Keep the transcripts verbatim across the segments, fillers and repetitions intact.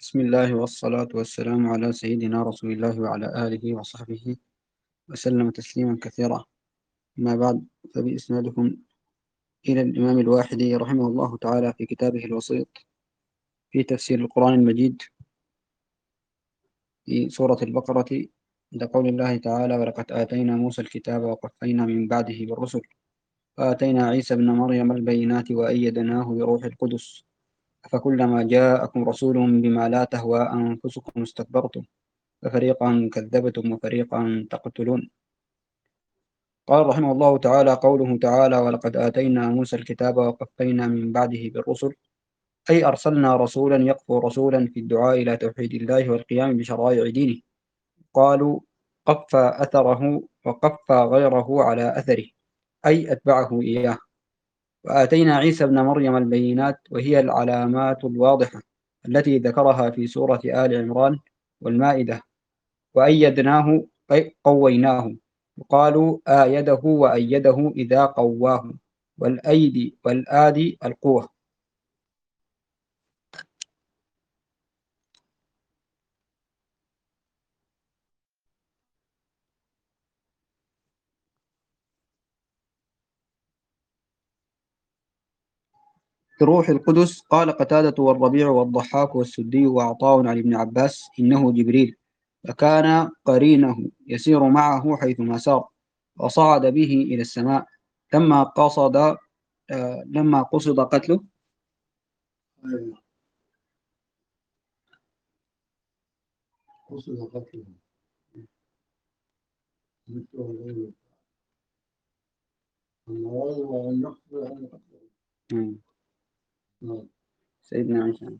بسم الله والصلاة والسلام على سيدنا رسول الله وعلى آله وصحبه وسلم تسليما كثيرا. أما بعد، فبإسنادكم إلى الإمام الواحدي رحمه الله تعالى في كتابه الوسيط في تفسير القرآن المجيد في سورة البقرة عند قول الله تعالى: ولقد آتينا موسى الكتاب وقفينا من بعده بالرسل وآتينا عيسى ابن مريم البينات وأيدناه بروح القدس أفكلما جاءكم رسول بما لا تهوى أنفسكم استكبرتم ففريقا كذبتم وفريقا تقتلون. قال رحمه الله تعالى: قوله تعالى: ولقد آتينا موسى الكتاب وقفينا من بعده بالرسل، أي أرسلنا رسولا يقفو رسولا في الدعاء إلى توحيد الله والقيام بشرائع دينه. قالوا قفى أثره وقفى غيره على أثره، أي أتبعه إياه. وآتينا عيسى ابن مريم البينات، وهي العلامات الواضحة التي ذكرها في سورة آل عمران والمائدة. وأيدناه أي قويناه، وقالوا آيده وأيده إذا قواه، والأيدي والآدي القوة. بروح القدس قال قتادة والربيع والضحاك والسدي وعطاء عن ابن عباس: إنه جبريل، فكان قرينه يسير معه حيثما سار، وصعد به إلى السماء لما قصد آه لما قصد قتله. قصد قتله سيدنا عيسى.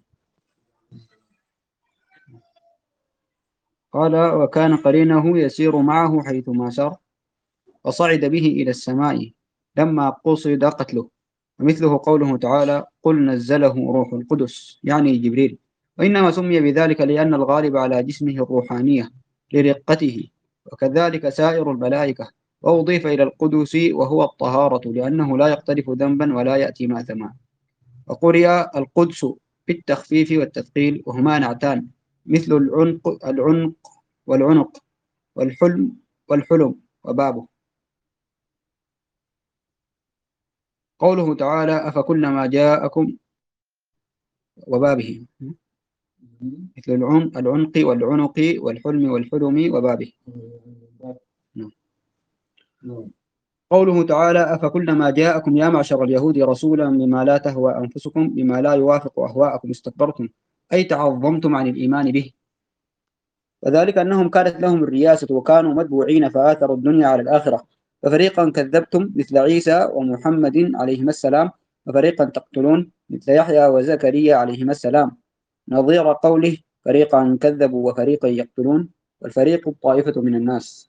قال: وكان قرينه يسير معه حيثما سار، وصعد به إلى السماء لما قصد قتله. ومثله قوله تعالى: قل نزله روح القدس، يعني جبريل. وإنما سمي بذلك لأن الغالب على جسمه الروحانية لرقته، وكذلك سائر الملائكة. وأضيف إلى القدس وهو الطهارة لأنه لا يقترف ذنبا ولا يأتي ماثما. وقرئ القدس بالتخفيف والتثقيل، وهما نعتان مثل العنق العنق والعنق والحلم والحلم وبابه. قوله تعالى: أفكلما جاءكم وبابه، مثل العنق العنق والعنق والحلم والحلم وبابه. قوله تعالى: أفكلما جاءكم يا معشر اليهود رسولا بما لا تهوى أنفسكم بما لا يوافق أهواءكم استكبرتم، أي تعظمتم عن الإيمان به. وذلك أنهم كانت لهم الرياسة وكانوا متبوعين فآثروا الدنيا على الآخرة، ففريقا كذبتم مثل عيسى ومحمد عليهما السلام، وفريقا تقتلون مثل يحيى وزكريا عليهما السلام، نظير قوله: فريقا كذبوا وفريقا يقتلون، والفريق الطائفة من الناس.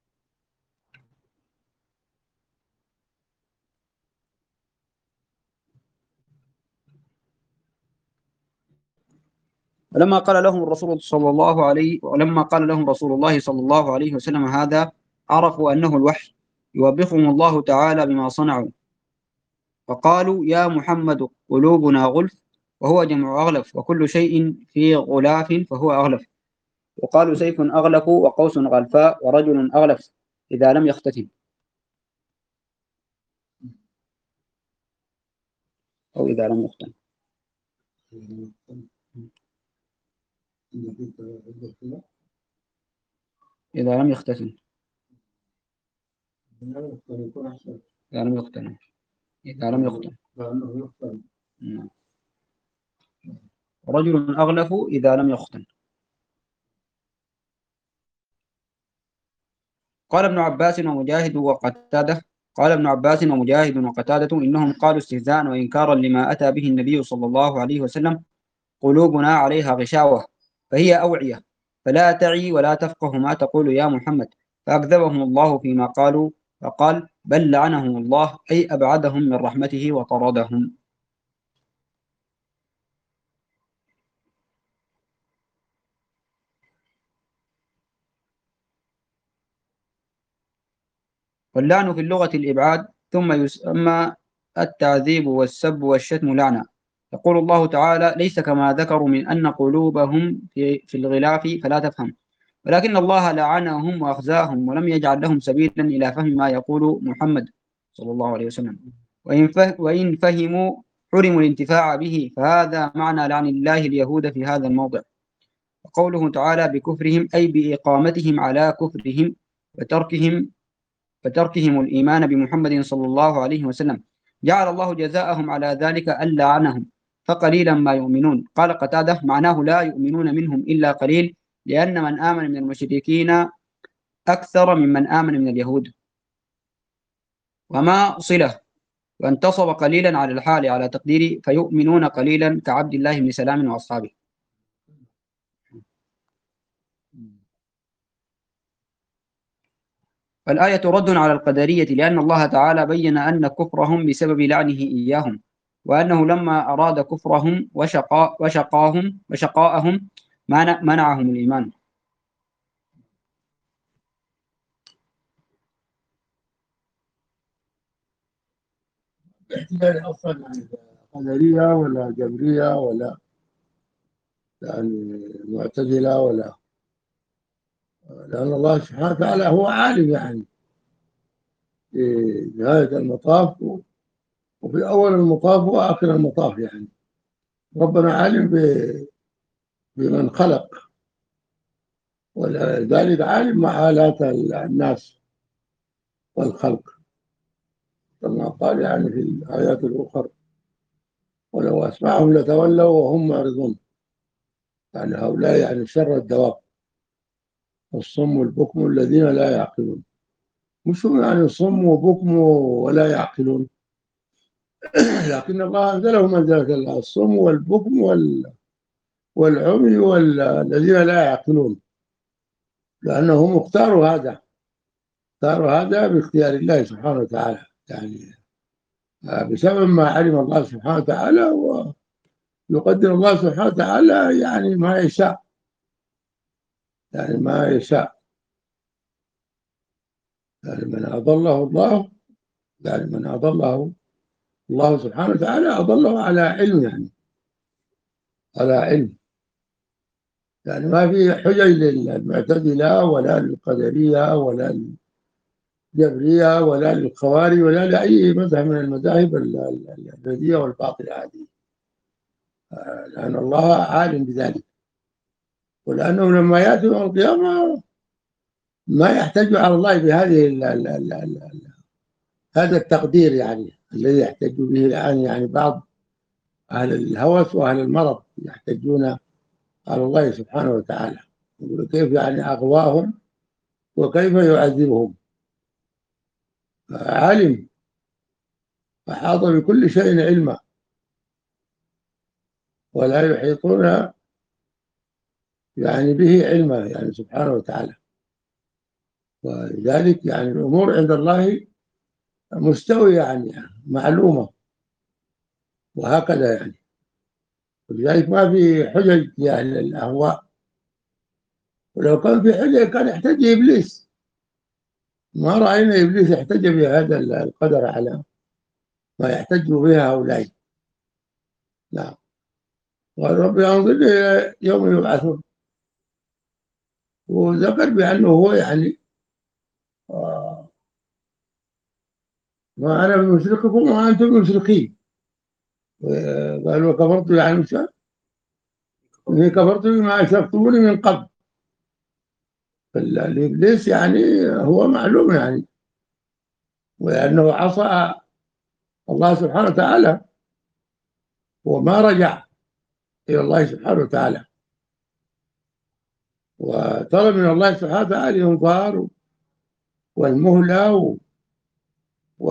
ولما قال لهم الرسول صلى الله عليه ولما قال لهم رسول الله صلى الله عليه وسلم هذا، عرفوا أنه الوحي يوبخهم الله تعالى بما صنعوا، فقالوا: يا محمد قلوبنا غلف، وهو جمع أغلف، وكل شيء في غلاف فهو أغلف. وقالوا: سيف أغلف وقوس غلفاء ورجل أغلف إذا لم يختتم، أو إذا لم يختتم. إذا لم يختتم إذا لم يختتم إذا لم يختتم رجل أغلف إذا لم يختن. قال ابن عباس ومجاهد وقتادة قال ابن عباس ومجاهد وقتادة إنهم قالوا استهزاء وإنكارا لما أتى به النبي صلى الله عليه وسلم: قلوبنا عليها غشاوة، فهي أوعية، فلا تعي ولا تفقه ما تقول يا محمد. فأكذبهم الله فيما قالوا، فقال: بل لعنهم الله، أي أبعدهم من رحمته وطردهم. واللعن في اللغة الإبعاد، ثم يسمى التعذيب والسب والشتم لعنة، يقول الله تعالى: ليس كما ذكروا من أن قلوبهم في, في الغلاف فلا تفهم، ولكن الله لعنهم وأخزاهم ولم يجعل لهم سبيلا إلى فهم ما يقول محمد صلى الله عليه وسلم. وإن, فه وإن فهموا حرموا الانتفاع به، فهذا معنى لعن الله اليهود في هذا الموضع. وقوله تعالى: بكفرهم أي بإقامتهم على كفرهم وتركهم فتركهم الإيمان بمحمد صلى الله عليه وسلم، جعل الله جزاءهم على ذلك أن لعنهم فقليلا ما يؤمنون. قال قتادة: معناه لا يؤمنون منهم إلا قليل، لأن من آمن من المشركين أكثر ممن آمن من اليهود. وما صلة، وانتصب قليلا على الحال على تقدير فيؤمنون قليلا كعبد الله بن سلام وأصحابه. فالآية رد على القدرية، لأن الله تعالى بين أن كفرهم بسبب لعنه إياهم، وأنه لما أراد كفرهم وشقاء وشقاهم وشقاءهم منعهم الإيمان. احتجاج أصلا قدرية ولا جبرية ولا يعني معتزلة ولا، لأن الله سبحانه وتعالى هو عالم يعني في نهاية المطاف وفي أول المطاف وآخر المطاف. يعني ربنا عالم بمن خلق، ولذلك عالم محالات الناس والخلق، كما قال يعني في الآيات الأخرى: ولو أسمعهم لتولوا وهم معرضون. يعني هؤلاء يعني شر الدواب، الصم والبكم الذين لا يعقلون. مش هم يعني صم وبكم ولا يعقلون، لكن الله أنزله منزلة الصم والبكم والعمي والذين لا يعقلون، لأنهم اختاروا هذا اختاروا هذا باختيار الله سبحانه وتعالى، يعني بسبب ما علم الله سبحانه وتعالى، ويقدر الله سبحانه وتعالى يعني ما يشاء يعني ما يشاء يعني من أضله الله يعني من أضله الله سبحانه وتعالى أضله على علم، يعني على علم. يعني ما في حجج للمعتزلة ولا للقدرية ولا للجبرية ولا للخوارج ولا لأي مذهب من المذاهب البدية والباطلة هذه، لأن الله عالم بذلك، ولأنه لما يأتي يوم القيامة ما يحتج على الله بهذه ال ال ال ال هذا التقدير يعني الذي يحتج به الآن يعني بعض أهل الهوس وأهل المرض يحتجون على الله سبحانه وتعالى، يقول كيف يعني أغواهم وكيف يعذبهم. علم، أحاط بكل شيء علما، ولا يحيطون يعني به علما يعني سبحانه وتعالى. ولذلك يعني الأمور عند الله مستوية يعني معلومة، وهكذا يعني. ولذلك ما في حجج يعني الأهواء، ولو كان في حجج كان يحتج إبليس. ما رأينا إبليس يحتج بهذا القدر على ما يحتج به هؤلاء. نعم. قال رب انظرني إلى يوم يبعثون، وذكر بأنه هو يعني آه ما أنا بمشرككم وما أنتم بمشركين. قال وكفرت يعني مش إني كفرت بما أشركتموني من قبل. فالإبليس يعني هو معلوم يعني، ولأنه عصى الله سبحانه وتعالى وما رجع إلى الله سبحانه وتعالى، وطلب من الله سبحانه وتعالى الإنظار والمهلة و... و...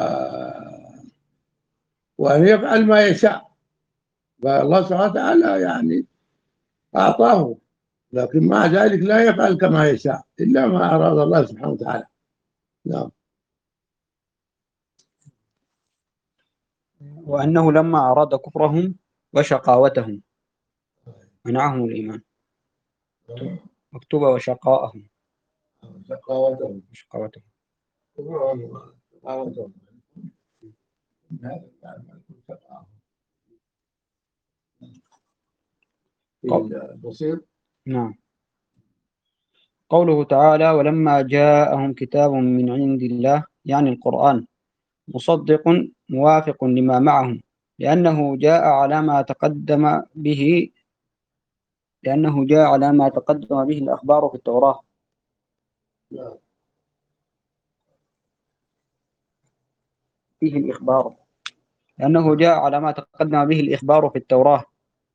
وأن يفعل ما يشاء. فالله سبحانه وتعالى يعني أعطاه، لكن مع ذلك لا يفعل كما يشاء إلا ما أراد الله سبحانه وتعالى. نعم. وأنه لما أراد كفرهم وشقاوتهم منعهم الإيمان. مكتوبة وشقاءهم شقاوتهم وشقاوتهم. شقاوتهم في البصير. نعم. قوله تعالى: ولما جاءهم كتاب من عند الله، يعني القرآن، مصدق موافق لما معهم، لأنه جاء على ما تقدم به لأنه جاء على ما تقدم به الأخبار في التوراة. نعم. فيه الإخبار لأنه جاء على ما تقدم به الإخبار في التوراة،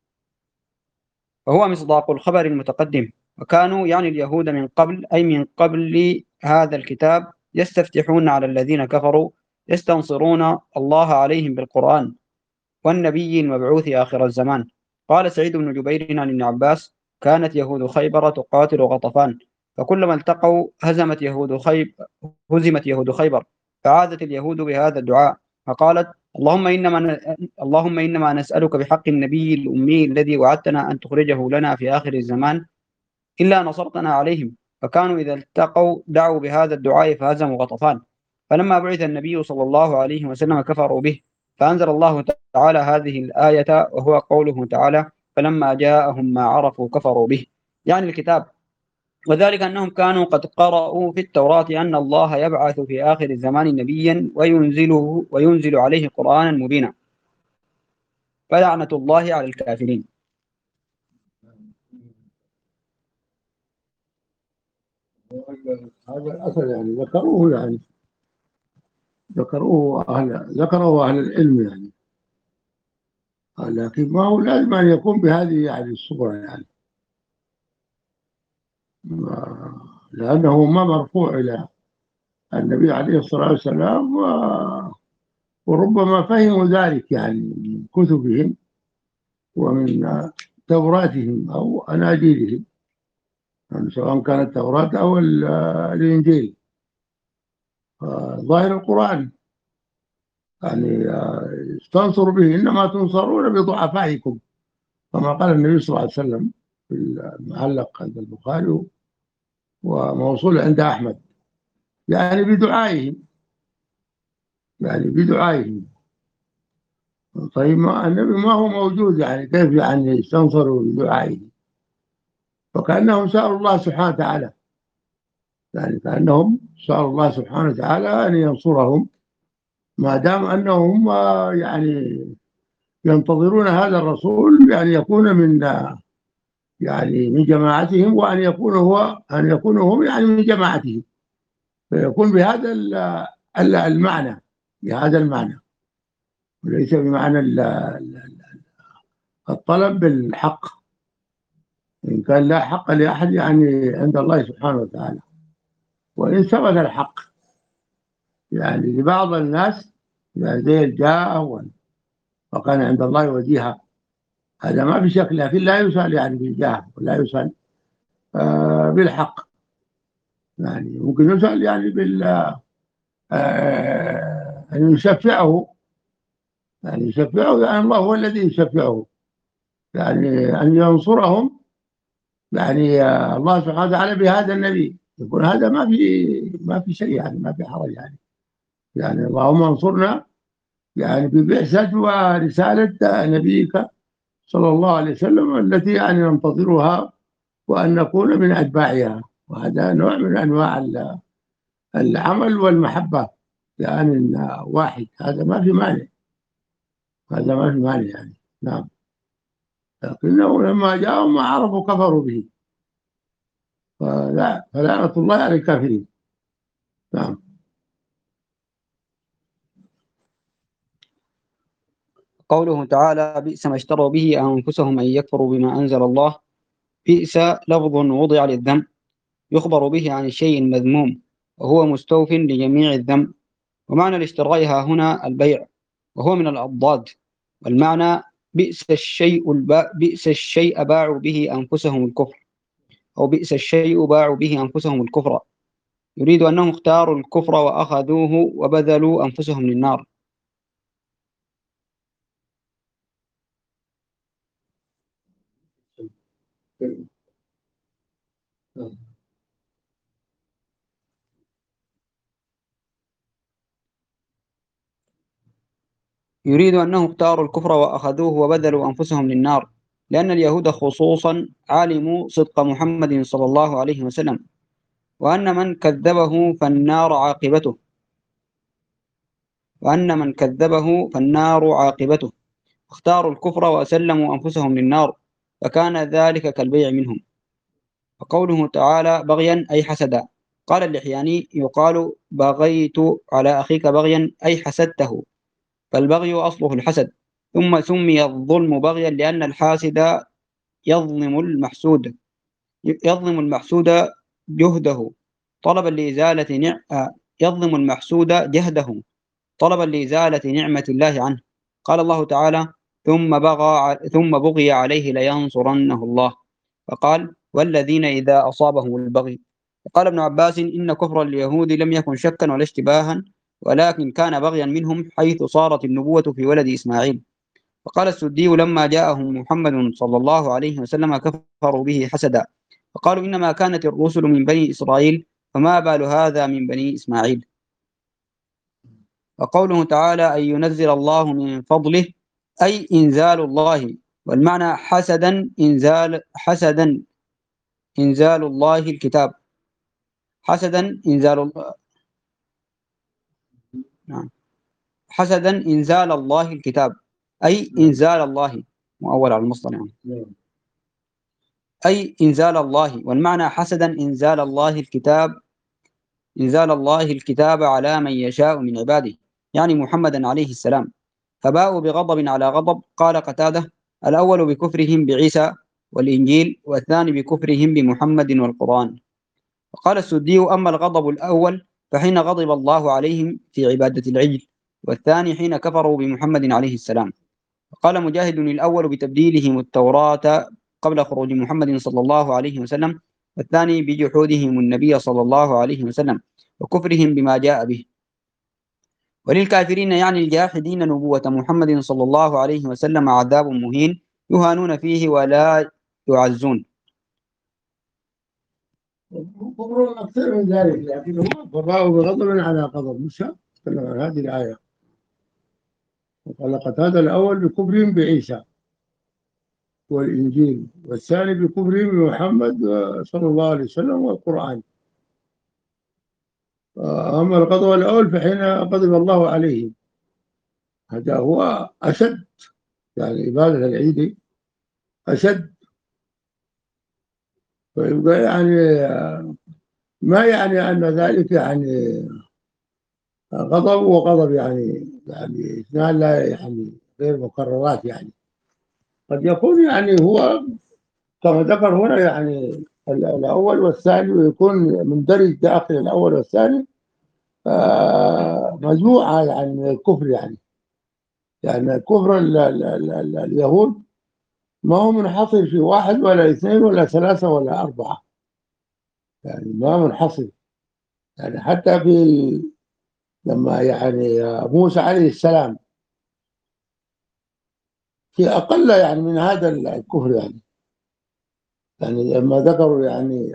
وهو مصداق الخبر المتقدم. وكانوا يعني اليهود من قبل، أي من قبل هذا الكتاب، يستفتحون على الذين كفروا، يستنصرون الله عليهم بالقرآن والنبي المبعوث آخر الزمان. قال سعيد بن جبير عن ابن عباس: كانت يهود خيبر تقاتل غطفان، فكلما التقوا هزمت يهود خيب هزمت يهود خيبر، فعادت اليهود بهذا الدعاء، فقالت: اللهم إنما ن... اللهم إنما نسألك بحق النبي الأمي الذي وعدتنا أن تخرجه لنا في آخر الزمان إلا نصرتنا عليهم. فكانوا إذا التقوا دعوا بهذا الدعاء فهزموا غطفان. فلما بعث النبي صلى الله عليه وسلم كفروا به، فأنزل الله تعالى هذه الآية، وهو قوله تعالى: فلما جاءهم ما عرفوا كفروا به، يعني الكتاب. وذلك أنهم كانوا قد قرأوا في التوراة أن الله يبعث في آخر الزمان نبيا وينزله وينزل عليه قرآنا مبينا، فلعنة الله على الكافرين. هذا الأثر يعني ذكروه يعني ذكروه أهل ذكروه أهل العلم يعني، لكن ما هو لازم أن يكون بهذه يعني الصورة يعني، لأنه ما مرفوع إلى النبي عليه الصلاة والسلام، وربما فهموا ذلك يعني من كتبهم ومن توراتهم أو أناجيلهم، يعني سواء كانت التوراة أو الإنجيل. ظاهر القرآن يعني استنصروا به، إنما تنصرون بضعفائكم، كما قال النبي صلى الله عليه وسلم في المعلق عند البخاري وموصول عند أحمد، يعني بدعائهم يعني بدعائهم. طيب ما النبي ما هو موجود، يعني كيف يعني يستنصروا بدعائه؟ فكأنهم سألوا الله سبحانه وتعالى، يعني كأنهم سألوا الله سبحانه وتعالى أن ينصرهم، ما دام أنهم يعني ينتظرون هذا الرسول بأن يكون من يعني من جماعتهم، وأن يكون هو أن يكونوا هم يعني من جماعتهم، فيكون بهذا المعنى بهذا المعنى وليس بمعنى الطلب بالحق، إن كان لا حق لأحد يعني عند الله سبحانه وتعالى. وإن ثبت الحق يعني لبعض الناس يعني زي الجاه وكان عند الله وجيها، هذا ما في شك، لكن لا يسأل يعني بالجاه ولا يسأل آه بالحق، يعني ممكن يسأل يعني بال آه أن يشفعه، يعني يشفعه يعني الله هو الذي يشفعه، يعني أن ينصرهم يعني آه الله سبحانه وتعالى بهذا النبي، يقول هذا ما في ما في شيء يعني ما في حرج يعني يعني اللهم انصرنا يعني ببعثة ورسالة نبيك صلى الله عليه وسلم التي يعني ننتظرها وأن نكون من أتباعها، وهذا نوع من أنواع العمل والمحبة يعني واحد، هذا ما في مانع هذا ما في مانع يعني. نعم. لكنه لما جاءوا ما عرفوا كفروا به، فلا فلعنة الله على الكافرين. نعم. قوله تعالى: بئس ما اشتروا به أنفسهم أن يكفروا بما أنزل الله. بئس لفظ وضع للذم، يخبر به عن الشيء المذموم، وهو مستوف لجميع الذم. ومعنى الاشتراء ها هنا البيع، وهو من الأضداد. والمعنى: بئس الشيء البا... بئس الشيء باعوا به أنفسهم الكفر، أو بئس الشيء باعوا به أنفسهم الكفر. يريد أنهم اختاروا الكفر وأخذوه وبذلوا أنفسهم للنار. يريد أنهم اختاروا الكفر وأخذوه وبذلوا أنفسهم للنار. لأن اليهود خصوصا علموا صدق محمد صلى الله عليه وسلم، وأن من كذبه فالنار عاقبته وأن من كذبه فالنار عاقبته اختاروا الكفر وأسلموا أنفسهم للنار، فكان ذلك كالبيع منهم. وقوله تعالى بغيا أي حسدا، قال اللحياني يقال بغيت على أخيك بغيا أي حسدته، فالبغي أصله الحسد، ثم سمي الظلم بغيا لأن الحاسد يظلم المحسود يظلم المحسود جهده طلبا لإزالة نع... يظلم المحسود جهده طلبا لإزالة نعمة الله عنه. قال الله تعالى ثم بغى ثم بغي عليه لينصرنه الله، فقال والذين إذا أصابهم البغي. وقال ابن عباس إن كفر اليهود لم يكن شكا ولا اشتباها، ولكن كان بغيا منهم حيث صارت النبوة في ولد إسماعيل. وقال السدي لما جاءهم محمد صلى الله عليه وسلم كفروا به حسدا، فقالوا إنما كانت الرسل من بني إسرائيل، فما بال هذا من بني إسماعيل. وقوله تعالى أن ينزل الله من فضله أي إنزال الله، والمعنى حسدا إنزال حسدا إنزال الله الكتاب حسدا إنزال الله نعم حسدا إنزال الله الكتاب أي إنزال الله مؤول على المصدر يعني أي إنزال الله، والمعنى حسدا إنزال الله الكتاب إنزال الله الكتاب على من يشاء من عباده، يعني محمدا عليه السلام، فباءوا بغضب على غضب. قال قتادة الأول بكفرهم بعيسى والإنجيل، والثاني بكفرهم بمحمد والقرآن. وقال السدي أما الغضب الأول فحين غضب الله عليهم في عبادة العجل، والثاني حين كفروا بمحمد عليه السلام. وقال مجاهد الأول بتبديلهم التوراة قبل خروج محمد صلى الله عليه وسلم، والثاني بجحودهم النبي صلى الله عليه وسلم وكفرهم بما جاء به. وللكافرين يعني الجاحدين نبوة محمد صلى الله عليه وسلم عذاب مهين يهانون فيه ولا يعزون. كفر أكثر من ذلك، لكن هو فباءوا بغضب على غضب. مش تكلم عن هذه الآية. وقال قتادة الأول بكفرهم بعيسى والإنجيل، والثاني بكفرهم بمحمد صلى الله عليه وسلم والقرآن. أما الغضب الأول فحين غضب الله عليهم، هذا هو أشد، يعني عبادة العيد أشد. فيبقى يعني ما يعني أن ذلك يعني غضب وغضب، يعني يعني اثنان لا يعني غير مكررات. يعني قد يكون يعني هو كما ذكر هنا يعني الأول والثاني، ويكون مندرج داخل الأول والثاني آه مجموعة يعني من الكفر. يعني يعني كفر ال ال ال ال اليهود ما هو منحصر في واحد ولا اثنين ولا ثلاثة ولا أربعة، يعني ما منحصر. يعني حتى في لما يعني موسى عليه السلام في أقل يعني من هذا الكفر. يعني يعني لما ذكروا يعني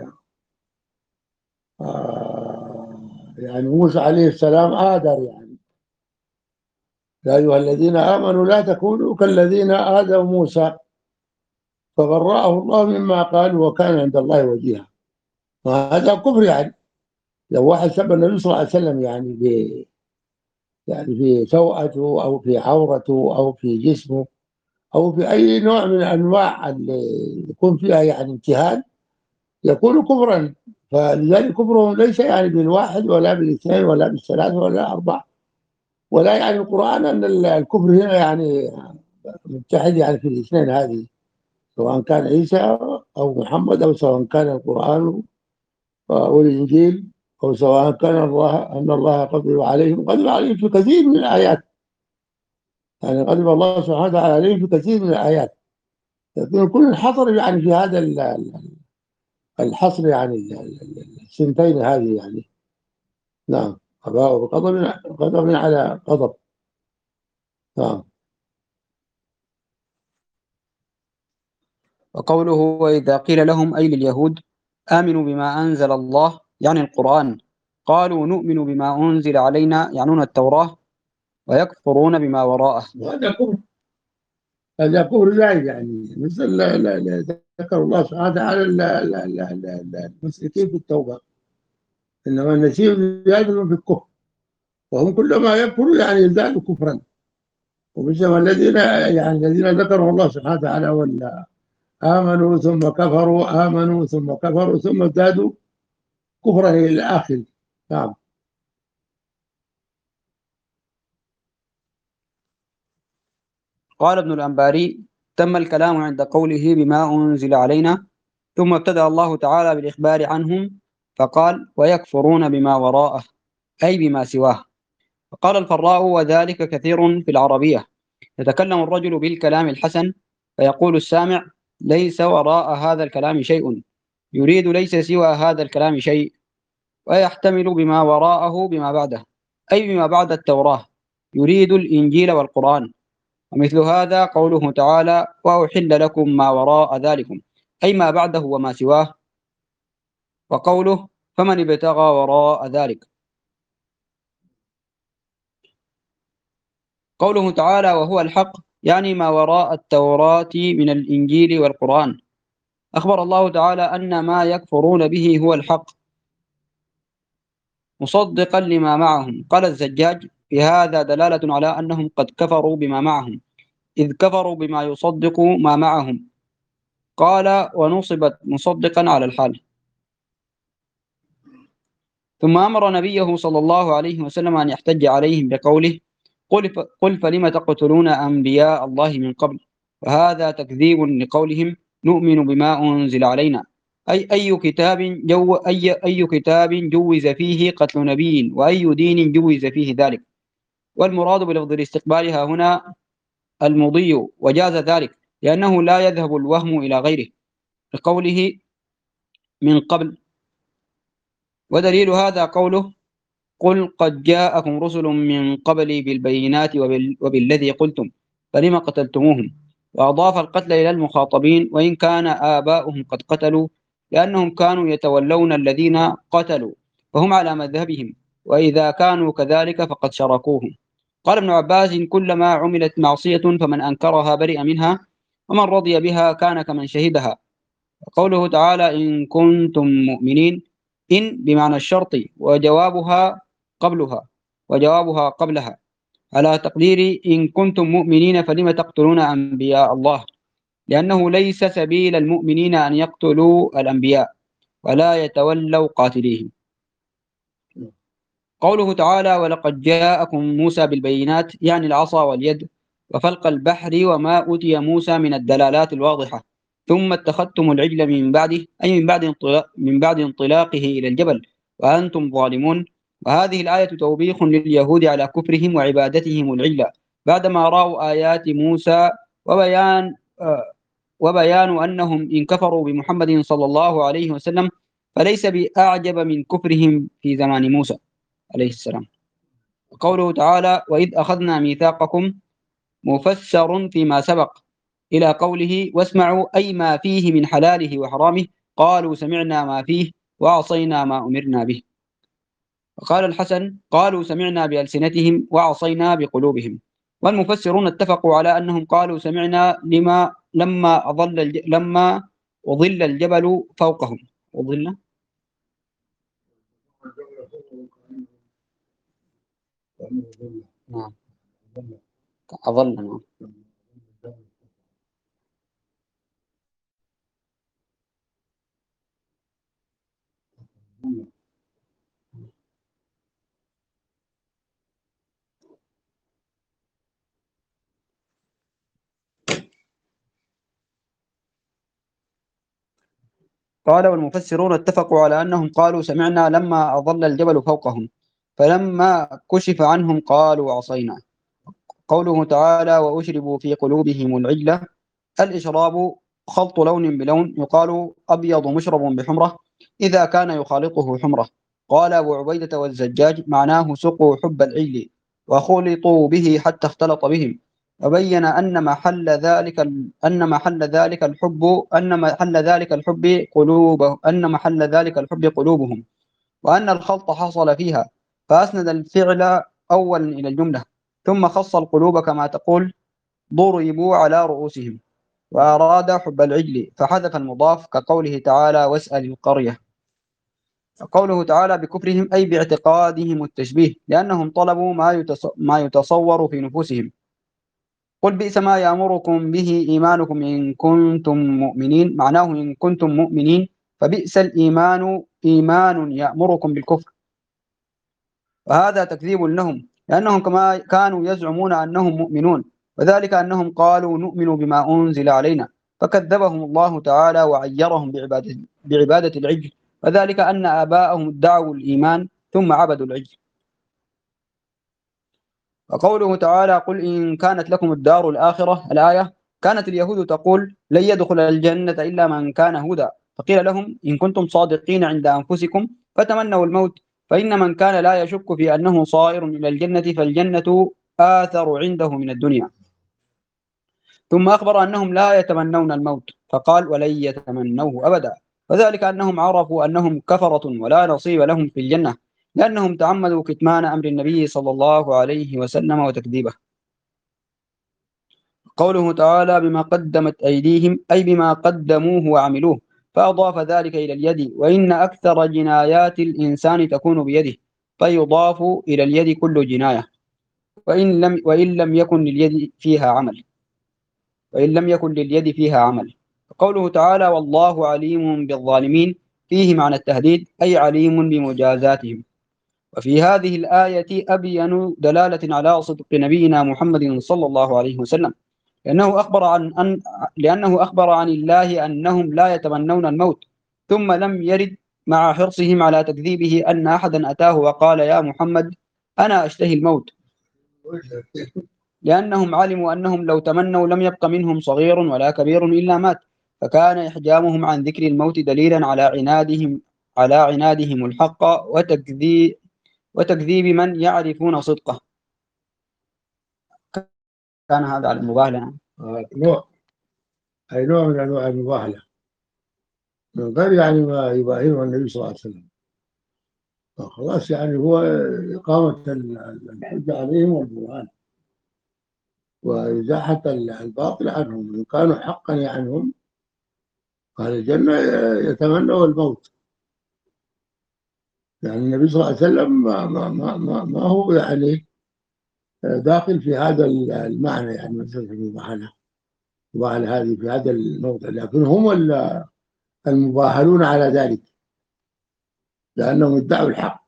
آه يعني موسى عليه السلام آدر، يعني يا أيها الذين آمنوا لا تكونوا كالذين آذوا موسى فبرأه الله مما قالوا وكان عند الله وجيها. وهذا كفر. يعني لو واحد سب النبي صلى الله عليه وسلم يعني ب يعني في سوءته أو في عورته أو في جسمه أو في أي نوع من أنواع اللي يكون فيها يعني امتهان، يكون كفرا. فلذلك كفرهم ليس يعني بالواحد ولا بالاثنين ولا بالثلاثة ولا أربعة، ولا يعني القرآن أن الكفر هنا يعني متحد يعني في الاثنين هذه، سواء كان عيسى أو محمد، أو سواء كان القرآن والإنجيل، أو سواء كان الله أن الله غضب عليهم. غضب عليهم في كثير من الآيات، يعني غضب الله سبحانه وتعالى عليهم في كثير من الآيات، لكن كل الحصر يعني في هذا الحصر يعني السنتين هذه. يعني نعم، أباء بغضب غضب على غضب. نعم. وقوله وإذا قيل لهم أي لليهود آمنوا بما أنزل الله يعني القرآن، قالوا نؤمن بما أنزل علينا يعنون التوراة، ويكفرون بما وراءه. وهذا كفر هذا كفر زايد يعني، مثل لا- لا- لا ذكر الله سبحانه وتعالى ال- ال- ال- ال- المشركين في التوبة، إنما النسيء زيادة في الكفر، وهم كلما يكفروا يعني يزدادوا كفرا. وبسبب الذين يعني الذين ذكرهم الله سبحانه وتعالى، ولا آمنوا ثم كفروا، آمنوا ثم كفروا ثم ازدادوا كفرا إلى الآخر. نعم. قال ابن الأنباري: تم الكلام عند قوله بما أنزل علينا، ثم ابتدأ الله تعالى بالإخبار عنهم فقال: ويكفرون بما وراءه، أي بما سواه. فقال الفراء: وذلك كثير في العربية، يتكلم الرجل بالكلام الحسن فيقول السامع: ليس وراء هذا الكلام شيء، يريد ليس سوى هذا الكلام شيء. ويحتمل بما وراءه بما بعده، أي بما بعد التوراة، يريد الإنجيل والقرآن. ومثل هذا قوله تعالى: وأحل لكم ما وراء ذلكم، أي ما بعده وما سواه. وقوله: فمن ابتغى وراء ذلك. قوله تعالى: وهو الحق، يعني ما وراء التوراة من الإنجيل والقرآن. أخبر الله تعالى أن ما يكفرون به هو الحق، مصدقا لما معهم. قال الزجاج: في هذا دلالة على أنهم قد كفروا بما معهم، إذ كفروا بما يصدق ما معهم. قال: ونصبت مصدقا على الحال. ثم أمر نبيه صلى الله عليه وسلم أن يحتج عليهم بقوله: قل, ف... قل فلم تقتلون أنبياء الله من قبل. وهذا تكذيب لقولهم: نؤمن بما أنزل علينا، أي أي كتاب جو أي أي كتاب جوز فيه قتل نبي، وأي دين جوز فيه ذلك. والمراد بلفظ الاستقبال ها هنا المضي، وجاز ذلك لأنه لا يذهب الوهم إلى غيره، لقوله من قبل. ودليل هذا قوله: قل قد جاءكم رسل من قبلي بالبينات وبال... وبالذي قلتم فلم قتلتموهم. وأضاف القتل إلى المخاطبين وإن كان آباؤهم قد قتلوا، لأنهم كانوا يتولون الذين قتلوا فهم على مذهبهم، وإذا كانوا كذلك فقد شركوهم. قال ابن عباس: كلما عملت معصية فمن أنكرها برئ منها، ومن رضي بها كان كمن شهدها. قوله تعالى: إن كنتم مؤمنين، إن بمعنى الشرط، وجوابها قبلها وجوابها قبلها، على تقدير إن كنتم مؤمنين فلم تقتلون أنبياء الله، لأنه ليس سبيل المؤمنين أن يقتلوا الأنبياء ولا يتولوا قاتليهم. قوله تعالى: ولقد جاءكم موسى بالبينات، يعني العصا واليد وفلق البحر وما أوتي موسى من الدلالات الواضحة، ثم اتخذتم العجل من بعده، أي من بعد انطلاق من بعد انطلاقه إلى الجبل وأنتم ظالمون. وهذه الآية توبيخ لليهود على كفرهم وعبادتهم العجل بعدما رأوا آيات موسى، وبيان آه، وبيان أنهم إن كفروا بمحمد صلى الله عليه وسلم فليس بأعجب من كفرهم في زمان موسى عليه السلام. قوله تعالى: وإذ أخذنا ميثاقكم، مفسر فيما سبق إلى قوله: واسمعوا، أي ما فيه من حلاله وحرامه. قالوا سمعنا ما فيه وعصينا ما أمرنا به. وقال الحسن: قالوا سمعنا بألسنتهم وعصينا بقلوبهم. والمفسرون اتفقوا على أنهم قالوا سمعنا لما لما أضل الج... لما أضل الجبل فوقهم. أضل نعم أضل نعم. قال: والمفسرون اتفقوا على أنهم قالوا سمعنا لما أضل الجبل فوقهم، فلما كشف عنهم قالوا عصينا. قوله تعالى: وأشربوا في قلوبهم العجلة، الإشراب خلط لون بلون، يقال أبيض مشرب بحمرة إذا كان يخالطه حمرة. قال أبو عبيدة والزجاج: معناه سقوا حب العجل وخلطوا به حتى اختلط بهم. وبين أن محل ذلك أن محل ذلك الحب أن محل ذلك الحب قلوب أن محل ذلك الحب قلوبهم، وأن الخلط حصل فيها، فأسند الفعل أولا إلى الجملة، ثم خص القلوب كما تقول: ضربوا على رؤوسهم، وأراد حب العجل فحذف المضاف كقوله تعالى واسأل القرية. قوله تعالى بكفرهم أي باعتقادهم التشبيه، لأنهم طلبوا ما ما يتصور في نفوسهم. قل بئس ما يأمركم به إيمانكم إن كنتم مؤمنين، معناه إن كنتم مؤمنين، فبئس الإيمان إيمان يأمركم بالكفر، وهذا تكذيب لهم، لأنهم كما كانوا يزعمون أنهم مؤمنون، وذلك أنهم قالوا نؤمن بما أنزل علينا، فكذبهم الله تعالى وعيرهم بعبادة, بعبادة العجل، وذلك أن آباءهم ادعوا الإيمان ثم عبدوا العجل. وقوله تعالى قل إن كانت لكم الدار الآخرة، الآية، كانت اليهود تقول لن يدخل الجنة إلا من كان هودا، فقيل لهم إن كنتم صادقين عند أنفسكم فتمنوا الموت، فإن من كان لا يشك في أنه صائر إلى الجنة فالجنة آثر عنده من الدنيا. ثم أخبر أنهم لا يتمنون الموت فقال ولن يتمنوه أبدا، وذلك أنهم عرفوا أنهم كفرة ولا نصيب لهم في الجنة، لأنهم تعمدوا كتمان أمر النبي صلى الله عليه وسلم وتكذيبه. قوله تعالى بما قدمت أيديهم أي بما قدموه وعملوه، فأضاف ذلك إلى اليد، وإن أكثر جنايات الإنسان تكون بيده، فيضاف إلى اليد كل جناية، وإن لم, وإن لم يكن لليد فيها عمل وإن لم يكن لليد فيها عمل. قوله تعالى والله عليم بالظالمين فيه معنى التهديد أي عليم بمجازاتهم. وفي هذه الآية أبين دلالة على صدق نبينا محمد صلى الله عليه وسلم، لأنه أخبر عن أن لأنه أخبر عن الله أنهم لا يتمنون الموت، ثم لم يرد مع حرصهم على تكذيبه أن أحدا أتاه وقال يا محمد أنا أشتهي الموت، لأنهم علموا أنهم لو تمنوا لم يبق منهم صغير ولا كبير إلا مات، فكان إحجامهم عن ذكر الموت دليلا على عنادهم على عنادهم الحق وتكذيب وتكذيب من يعرفون صدقه. كان هذا على المباهلة. آه، نوع أي نوع من أنواع المباهلة من غير يعني ما يباهله النبي صلى الله عليه وسلم، خلاص يعني هو إقامة الحجة عليهم والبرهان وإزاحة الباطل عنهم، إن كانوا حقا عنهم أهل الجنة يتمنوا الموت. يعني النبي صلى الله عليه وسلم ما, ما, ما, ما, ما هو يعني داخل في هذا المعنى، يعني مثلا في المباهلة المباهلة هذه في هذا الموضع، لكن هم المباهلون على ذلك لأنهم ادعوا الحق،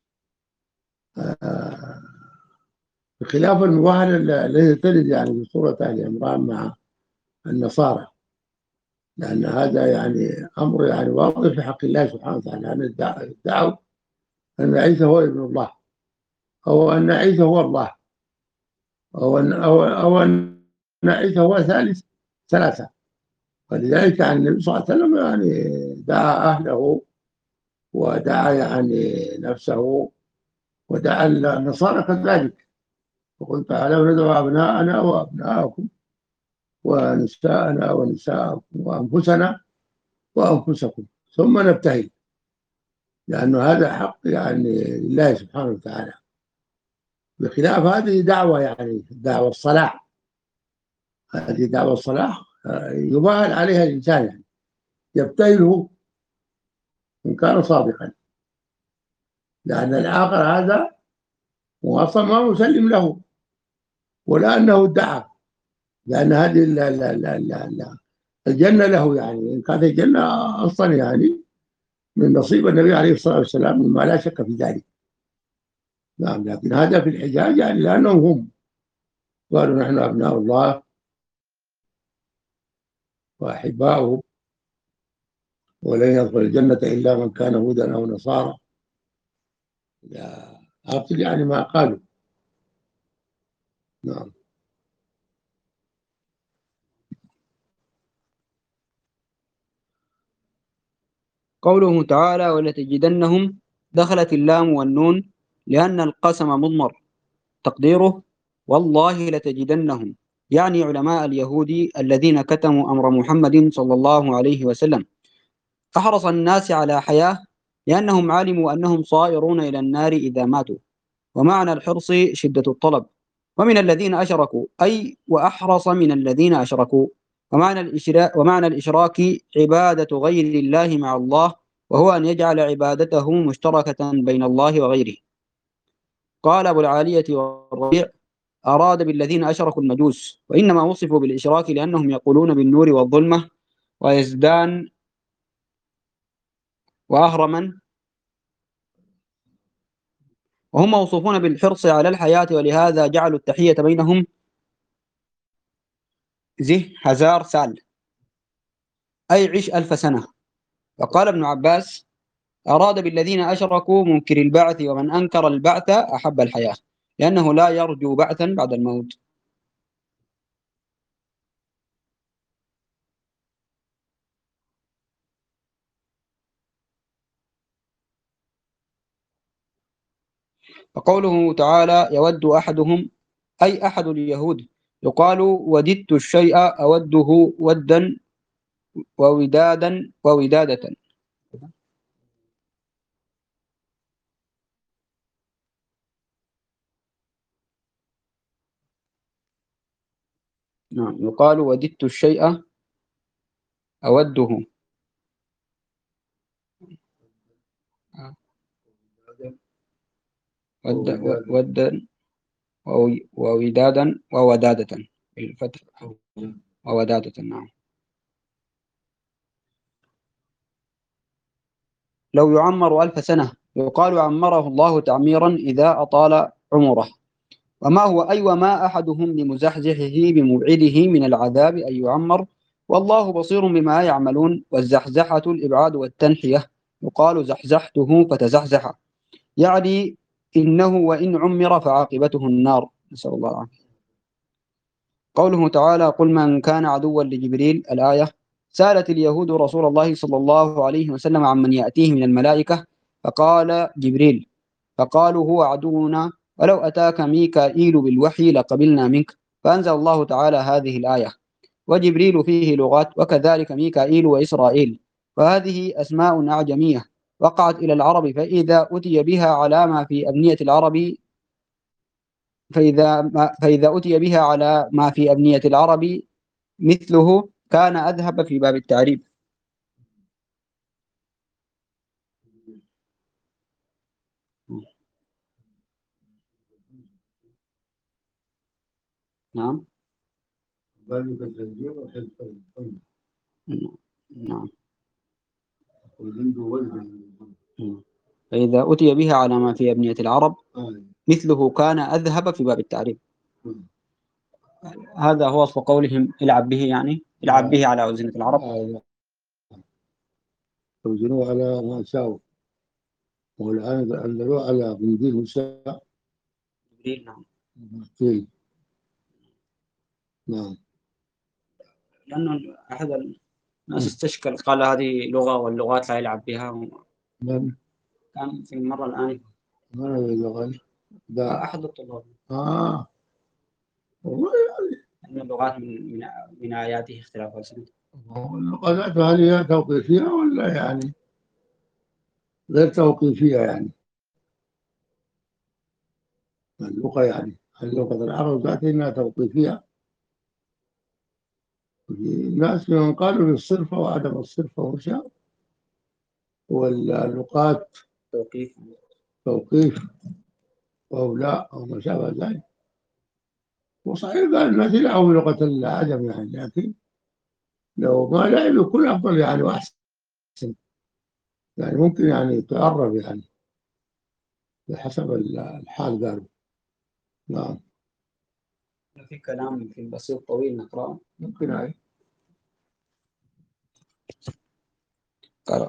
بخلاف المباهلة التي ترد يعني في سورة آل عمران مع النصارى، لأن هذا يعني أمر يعني واضح في حق الله سبحانه وتعالى، أن ادعوا أن عيسى هو ابن الله، أو أن عيسى هو الله، أو أن أو, أو أن عيسى هو ثالث ثلاثة. ولذلك يعني النبي صلى الله عليه وسلم يعني دعا أهله ودعا يعني نفسه ودعا النصارى كذلك، وقل تعالوا ندعو أبناءنا وأبناءكم ونساءنا ونساءكم وأنفسنا وأنفسكم ثم نبتهل، لأنه هذا حق يعني لله سبحانه وتعالى، بخلاف هذه دعوة يعني دعوة الصلاح، هذه دعوة الصلاح يباهل عليها الإنسان، يعني يبتهله إن كان صادقا، لأن الآخر هذا أصلا ما مسلم له ولا أنه ادعى، لأن هذه لا لا لا لا لا الجنة له، يعني إن كانت الجنة أصلا يعني من نصيب النبي عليه الصلاة والسلام مما لا شك في ذلك. نعم، لكن هذا في الحجاج يعني لأنهم هم قالوا نحن أبناء الله وأحباؤه ولن يدخل الجنة إلا من كان هودا أو نصارى، أصل يعني ما قالوا. نعم. قوله تعالى ولتجدنهم، دخلت اللام والنون لأن القسم مضمر، تقديره والله لتجدنهم، يعني علماء اليهود الذين كتموا أمر محمد صلى الله عليه وسلم، أحرص الناس على حياة لأنهم علموا أنهم صائرون إلى النار إذا ماتوا، ومعنى الحرص شدة الطلب، ومن الذين أشركوا أي وأحرص من الذين أشركوا. ومعنى الإشراك, ومعنى الإشراك عبادة غير الله مع الله، وهو أن يجعل عبادته مشتركة بين الله وغيره. قال أبو العالية والربيع: أراد بالذين أشركوا المجوس، وإنما وصفوا بالإشراك لأنهم يقولون بالنور والظلمة ويزدان وأهرما، وهم موصوفون بالحرص على الحياة، ولهذا جعلوا التحية بينهم زه هزار سال، أي عش ألف سنة. وقال ابن عباس: أراد بالذين أشركوا منكر البعث، ومن أنكر البعث أحب الحياة، لأنه لا يرجو بعثا بعد الموت. وقوله تعالى: يود أحدهم أي أحد اليهود، يقال وددت الشيء أوده ودا وودادا وودادة. نعم، يقال وددت الشيء أوده ودا ودا وودادا وودادة بالفتح، وودادة. نعم. لو يعمر ألف سنة، يقال عمره الله تعميرا إذا أطال عمره. وما هو أي أيوة وما أحدهم بمزحزحه بمبعده من العذاب أن يعمر، والله بصير بما يعملون. والزحزحة الإبعاد والتنحية، يقال زحزحته فتزحزح، يعني إنه وإن عمر فعاقبته النار، نسأل الله العافية. قوله تعالى: قل من كان عدوا لجبريل، الآية. سألت اليهود رسول الله صلى الله عليه وسلم عمن يأتيه من الملائكة، فقال جبريل، فقالوا هو عدونا، ولو أتاك ميكائيل بالوحي لقبلنا منك، فأنزل الله تعالى هذه الآية. وجبريل فيه لغات، وكذلك ميكائيل وإسرائيل، فهذه أسماء أعجمية وقعت إلى العرب، فإذا أتي بها على ما في أبنية العرب فإذا ما فإذا أتي بها على ما في أبنية العرب مثله كان أذهب في باب التعريب. نعم. نعم. فإذا أتي بها على ما في أبنية العرب مثله كان أذهب في باب التعريب. هذا هو وصف قولهم العب به، يعني العب به على وزنة العرب، توزنوه على ما شاءوا، والآن أنزلوه على قنديل موسى. نعم. نعم. لأنه أحد الناس استشكل، قال هذه لغة واللغات لا يلعب بها. نعم. كان في المرة الآن ما هذه اللغة؟ ده أحد الطلاب. آه والله يعني أن اللغات من من, من آياته اختلاف ألسنة. اللغات هل هي توقيفية ولا يعني غير توقيفية؟ يعني اللغة يعني اللغة العرب ذاتها إنها توقيفية. الناس من قالوا بالصرفة وعدم الصرفة وشاء، واللغات توقيف توقيف أو لا أو ما شابه ذلك. وصحيح قال الناس يلعبوا بلغة العجم يعني، لكن لو ما لعب يكون أفضل يعني وأحسن، يعني ممكن يعني تقرب يعني بحسب الحال قالوا. نعم. في كلام في البسيط طويل نقرأه. ممكن هاي قال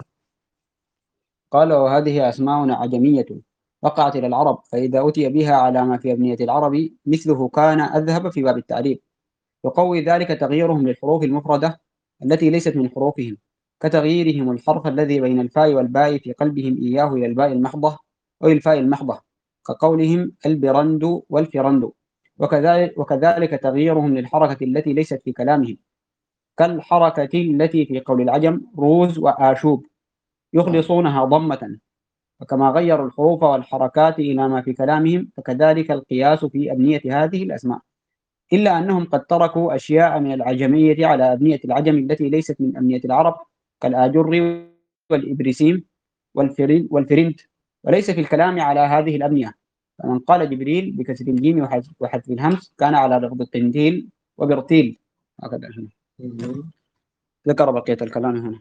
قال وهذه أسماء عجمية وقعت إلى العرب، فإذا أتي بها على ما في أبنية العرب مثله كان أذهب في باب التعريب. يقوي ذلك تغييرهم للحروف المفردة التي ليست من حروفهم، كتغييرهم الحرف الذي بين الفاء والباء في قلبهم إياه إلى الباء المحضة أو الفاء المحضة، كقولهم البرند والفرند. وكذلك, وكذلك تغييرهم للحركة التي ليست في كلامهم، كالحركة التي في قول العجم روز وآشوب، يخلصونها ضمة، وكما غيروا الحروف والحركات إلى ما في كلامهم فكذلك القياس في أبنية هذه الأسماء، إلا أنهم قد تركوا أشياء من العجمية على أبنية العجم التي ليست من أبنية العرب كالآجر والإبريسيم والفرنت، وليس في الكلام على هذه الأبنية. فمن قال جبريل بكسر الجيم وحذف الهمس كان على لفظ القنديل وبرتيل. هكذا ذكر بقية الكلام هنا.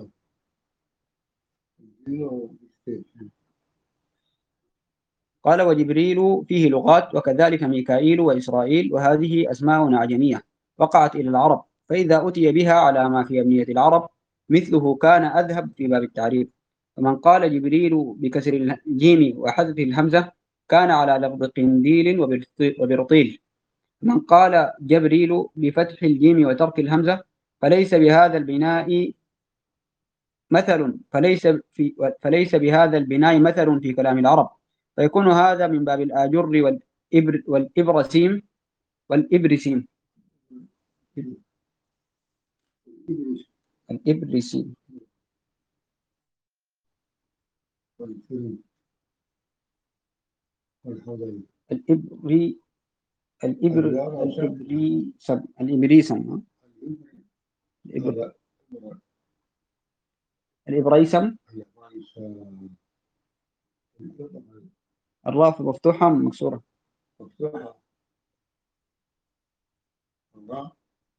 قال وجبريل فيه لغات وكذلك ميكائيل وإسرائيل، وهذه أسماء أعجمية وقعت إلى العرب، فإذا أتي بها على ما في أبنية العرب مثله كان أذهب في باب التعريف. فمن قال جبريل بكسر الجيم وحذف الهمزة كان على لفظ قنديل وبرطيل. من قال جبريل بفتح الجيم وترك الهمزة فليس بهذا البناء مثل فليس في فليس بهذا البناء مثل في كلام العرب، فيكون هذا من باب الآجر والإبر والإبرسيم والإبرسيم الإبرسيم الإبري الإبر الإبريسم الإبريسم الإبر الإبريسم الراء مفتوحة مكسورة؟ مفتوحة. الراء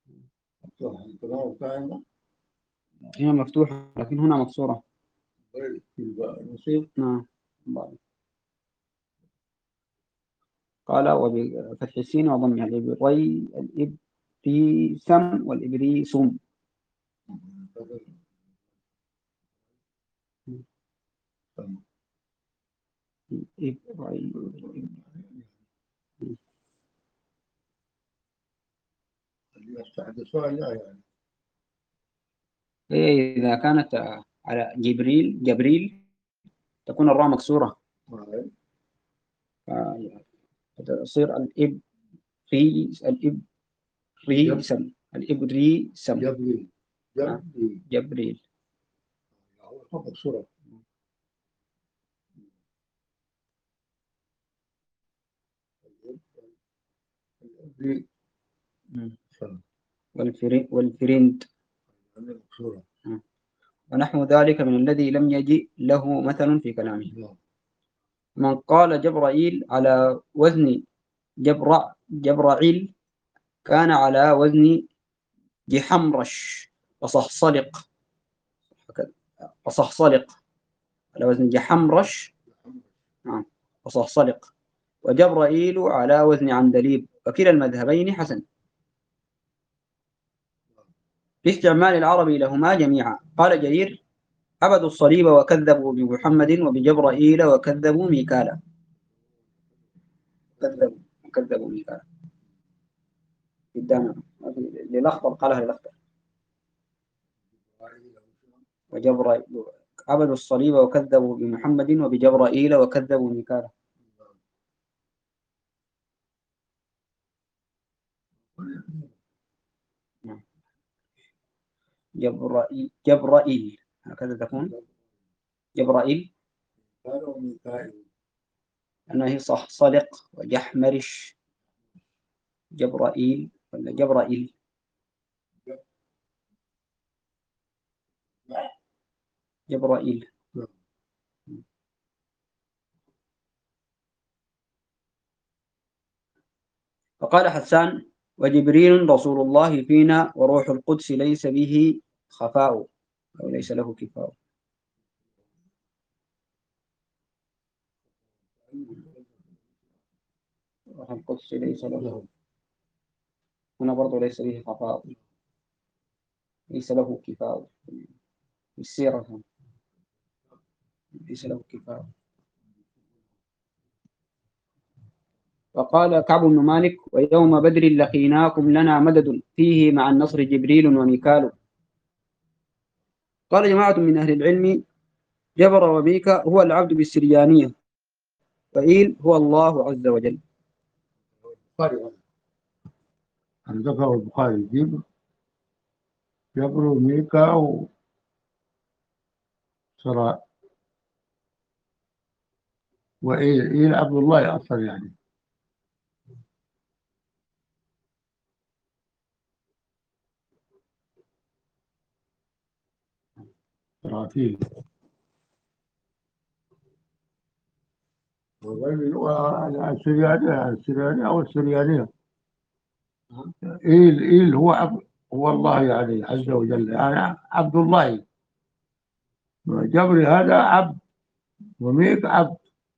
مفتوحة. هي مفتوحة لكن هنا مكسورة. نعم. قال وبفتح السين وضمها الإبري الإبريسم والإبريسم. إذا كانت على جبريل جبريل تكون الراء مكسورة تصير الإبريس الإبريسم الإبريسم جبريل جبريل مكسورة. والفرنت ونحو ذلك من الذي لم يجئ له مثل في كلامه. من قال جبرائيل على وزن جبرع جبرائيل كان على وزن جحمرش وصحصلق وصحصلق على وزن جحمرش وصحصلق، وجبرائيل على وزن عندليب، وكلا المذهبين حسن في استعمال العرب لهما جميعا. قال جرير عبدوا الصليب وكذبوا بمحمد وبجبرائيل وكذبوا ميكالا. كذبوا وكذبوا ميكالا قدامنا للأخضر قالها للأخضر. وجبرائيل عبدوا الصليب وكذبوا بمحمد وبجبرائيل وكذبوا ميكالا. جبرائيل جبرائيل هكذا تكون جبرائيل أنه هي صح صلق وجحمرش جبرائيل ولا جبرائيل جبرائيل. فقال حسان وجبريل رسول الله فينا وروح القدس ليس به خفاء أو ليس له كفاء. روح القدس ليس له هنا برضو ليس به خفاء ليس له كفاء السيرة ليس له كفاء. وقال كعب بن مالك ويوم بدر لقيناكم لنا مدد فيه مع النصر جبريل وميكال. قال جماعة من أهل العلم جبر وميكا هو العبد بالسريانية وإيل هو الله عز وجل. عن ذكر البخاري جبر جبر وميكا وسراء وإيل إيل عبد الله أصلا يعني. إسرافيل اللغة السريانية السريانية أو السريانية. إيل إيل هو عبد، هو الله يعني عز وجل، يعني عبد الله. جبري هذا عبد، وميك عبد.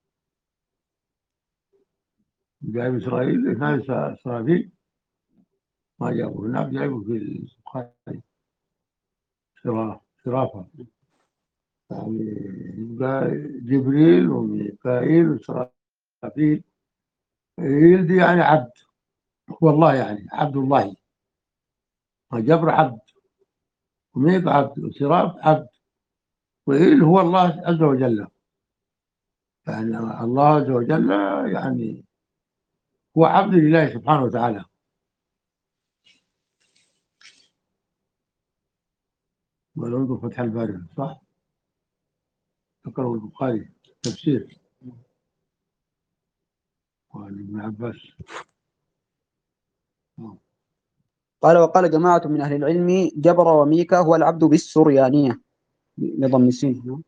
جايب إسرائيل اثنان إسرافيل، ما جابوا هناك، جايبوا في البخاري شرا- شرافة. يعني يبقى جبريل وميكائيل وإسرافيل. إيل دي يعني عبد، هو الله يعني عبد الله. جبر عبد، وميك عبد، وسراف عبد، وإيل هو الله عز وجل. يعني الله عز وجل يعني هو عبد لله سبحانه وتعالى. ولو فتح الباري صح، ذكره البخاري تفسير وعن ابن عباس. قال وقال جماعة من أهل العلم جبر وميكا هو العبد بالسريانية بضم السين،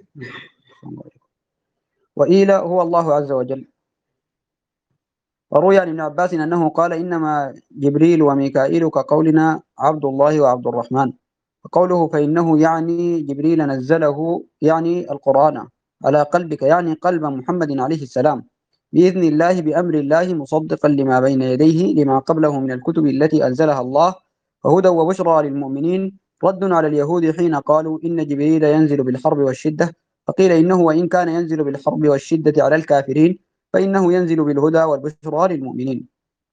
وإيل هو الله عز وجل. وروي عن ابن عباس أنه قال إنما جبريل وميكائيل كقولنا عبد الله وعبد الرحمن. وقوله فإنه يعني جبريل نزله يعني القرآن على قلبك، يعني قلب محمد عليه السلام بإذن الله بأمر الله مصدقا لما بين يديه لما قبله من الكتب التي أنزلها الله، وهدى وبشرى للمؤمنين، رد على اليهود حين قالوا إن جبريل ينزل بالحرب والشدة، فقيل إنه وإن كان ينزل بالحرب والشدة على الكافرين فإنه ينزل بالهدى والبشرى للمؤمنين.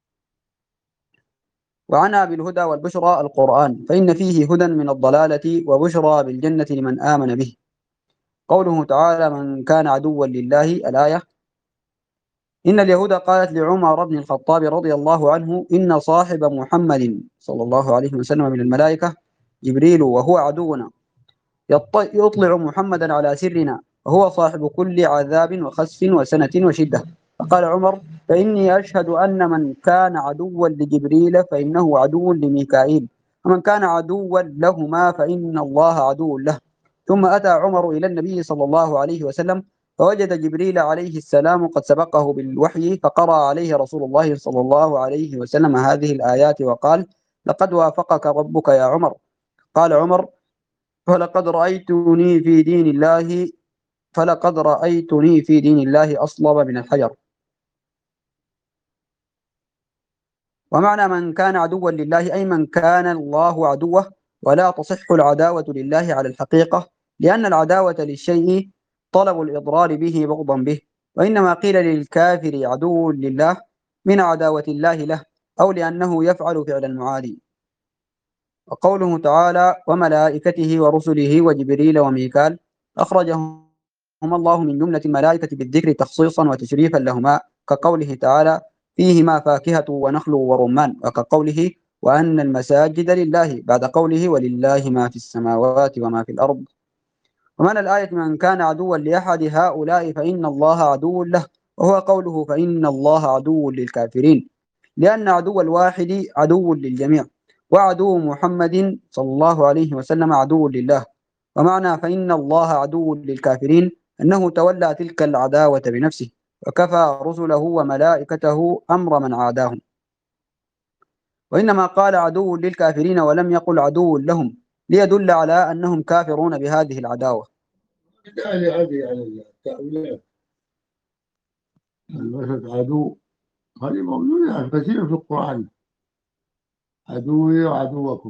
وعنى بالهدى والبشرى القرآن، فإن فيه هدى من الضلالة وبشرى بالجنة لمن آمن به. قوله تعالى من كان عدوا لله الآية. إن اليهود قالت لعمر بن الخطاب رضي الله عنه إن صاحب محمد صلى الله عليه وسلم من الملائكة جبريل وهو عدونا يط- يطلع محمدا على سرنا وهو صاحب كل عذاب وخسف وسنة وشدة. فقال عمر فإني أشهد أن من كان عدوا لجبريل فإنه عدو لميكائيل، ومن كان عدوا لهما فإن الله عدو له. ثم أتى عمر إلى النبي صلى الله عليه وسلم فوجد جبريل عليه السلام قد سبقه بالوحي، فقرأ عليه رسول الله صلى الله عليه وسلم هذه الآيات وقال لقد وافقك ربك يا عمر. قال عمر فلقد رأيتني في دين الله فلقد رأيتني في دين الله أصلب من الحجر. ومعنى من كان عدوا لله أي من كان الله عدوه، ولا تصح العداوة لله على الحقيقة، لأن العداوة للشيء طلب الإضرار به بغضا به، وإنما قيل للكافر عدو لله من عداوة الله له، أو لأنه يفعل فعل المعادي. وقوله تعالى وملائكته ورسله وجبريل وميكال أخرجهم الله من جملة الملائكة بالذكر تخصيصا وتشريفا لهما، كقوله تعالى فيهما فاكهة ونخل ورمان، وكقوله وأن المساجد لله بعد قوله ولله ما في السماوات وما في الأرض. ومعنى الآية من كان عدوا لأحد هؤلاء فإن الله عدو له، وهو قوله فإن الله عدو للكافرين، لأن عدو الواحد عدو للجميع، وعدو محمد صلى الله عليه وسلم عدو لله. ومعنى فإن الله عدو للكافرين أنه تولى تلك العداوة بنفسه، وكفى رسله وملائكته أمر من عاداهم. وإنما قال عدو للكافرين ولم يقل عدو لهم ليدل على أنهم كافرون بهذه العداوة. يعني هذه يعني التأويلات المثل عدو، هذه موجودة كثير في القرآن، عدوي وعدوكم،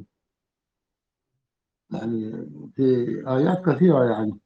يعني في آيات كثيرة يعني.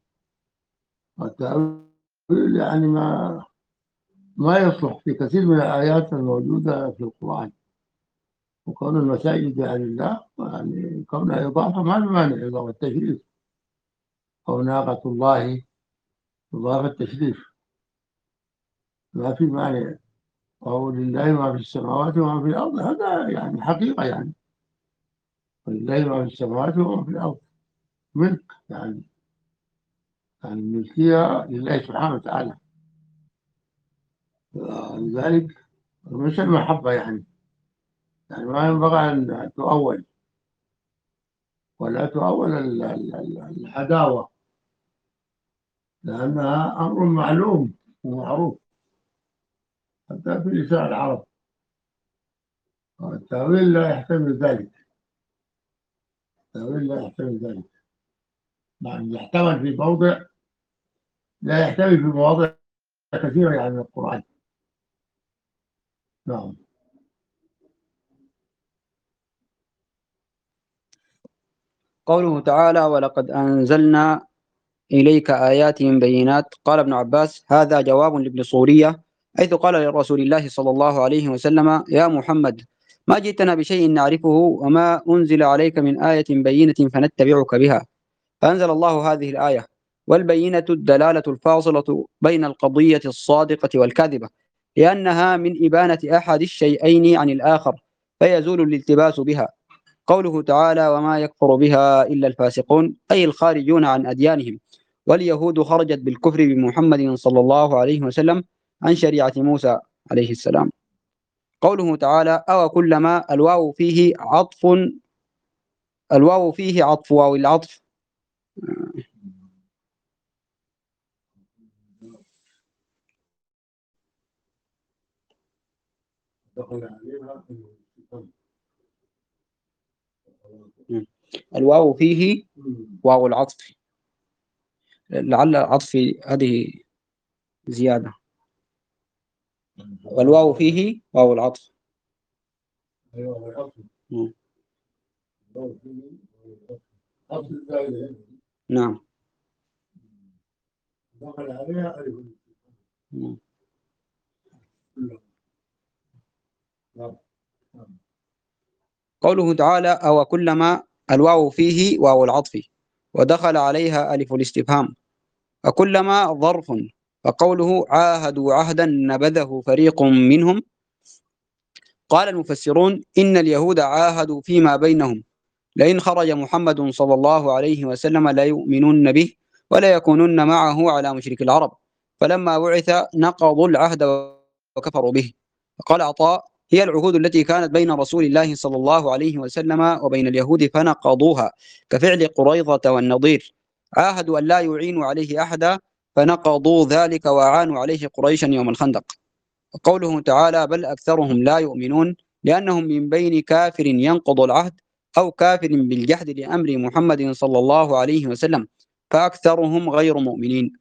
التأويل يعني ما ما يصلح في كثير من الآيات الموجودة في القرآن. وكون المساجد يعني لله، يعني كونها إضافة ما بمانع إضافة التشريف، أو ناقة الله إضافة تشريف ما في مانع. أو لله ما في السماوات وما في الأرض، هذا يعني حقيقة يعني. ولله ما في السماوات وما في الأرض ملك يعني، يعني الملكية لله سبحانه وتعالى. لذلك مش المحبة يعني يعني ما ينبغي أن تؤول ولا تؤول ال- ال- ال- العداوة، لأنها أمر معلوم ومعروف حتى في لسان العرب. التأويل لا يحتمل ذلك، التأويل لا يحتمل ذلك، يعني يحتمل في موضع، لا يحتمل في مواضع كثيرة يعني من القرآن. نعم. قوله تعالى ولقد أنزلنا إليك آيات بينات. قال ابن عباس هذا جواب لابن صورية، حيث قال لرسول الله صلى الله عليه وسلم يا محمد ما جئتنا بشيء نعرفه وما أنزل عليك من آية بينة فنتبعك بها. فأنزل الله هذه الآية. والبينة الدلالة الفاصلة بين القضية الصادقة والكاذبة، لأنها من إبانة أحد الشيئين عن الآخر فيزول الالتباس بها. قوله تعالى وما يكفر بها إلا الفاسقون، أي الخارجون عن أديانهم، واليهود خرجت بالكفر بمحمد صلى الله عليه وسلم عن شريعة موسى عليه السلام. قوله تعالى أو كلما، الواو فيه عطف، الواو فيه عطف واو العطف. الواو فيه واو العطف، لعل عطف هذه زيادة، والواو فيه واو العطف. مم. نعم. مم. قوله تعالى أو كلما، الواو فيه واو العطف ودخل عليها ألف الاستفهام. وكلما ظرف. فقوله عاهدوا عهدا نبذه فريق منهم. قال المفسرون إن اليهود عاهدوا فيما بينهم لئن خرج محمد صلى الله عليه وسلم لا يؤمنون به ولا يكونن معه على مشرك العرب، فلما بعث نقضوا العهد وكفروا به. قال عطاء هي العهود التي كانت بين رسول الله صلى الله عليه وسلم وبين اليهود فنقضوها، كفعل قريظة والنضير، عاهدوا أن لا يعينوا عليه أحدا فنقضوا ذلك وأعانوا عليه قريشا يوم الخندق. وقوله تعالى بل أكثرهم لا يؤمنون، لأنهم من بين كافر ينقض العهد أو كافر بالجحد لأمر محمد صلى الله عليه وسلم، فأكثرهم غير مؤمنين.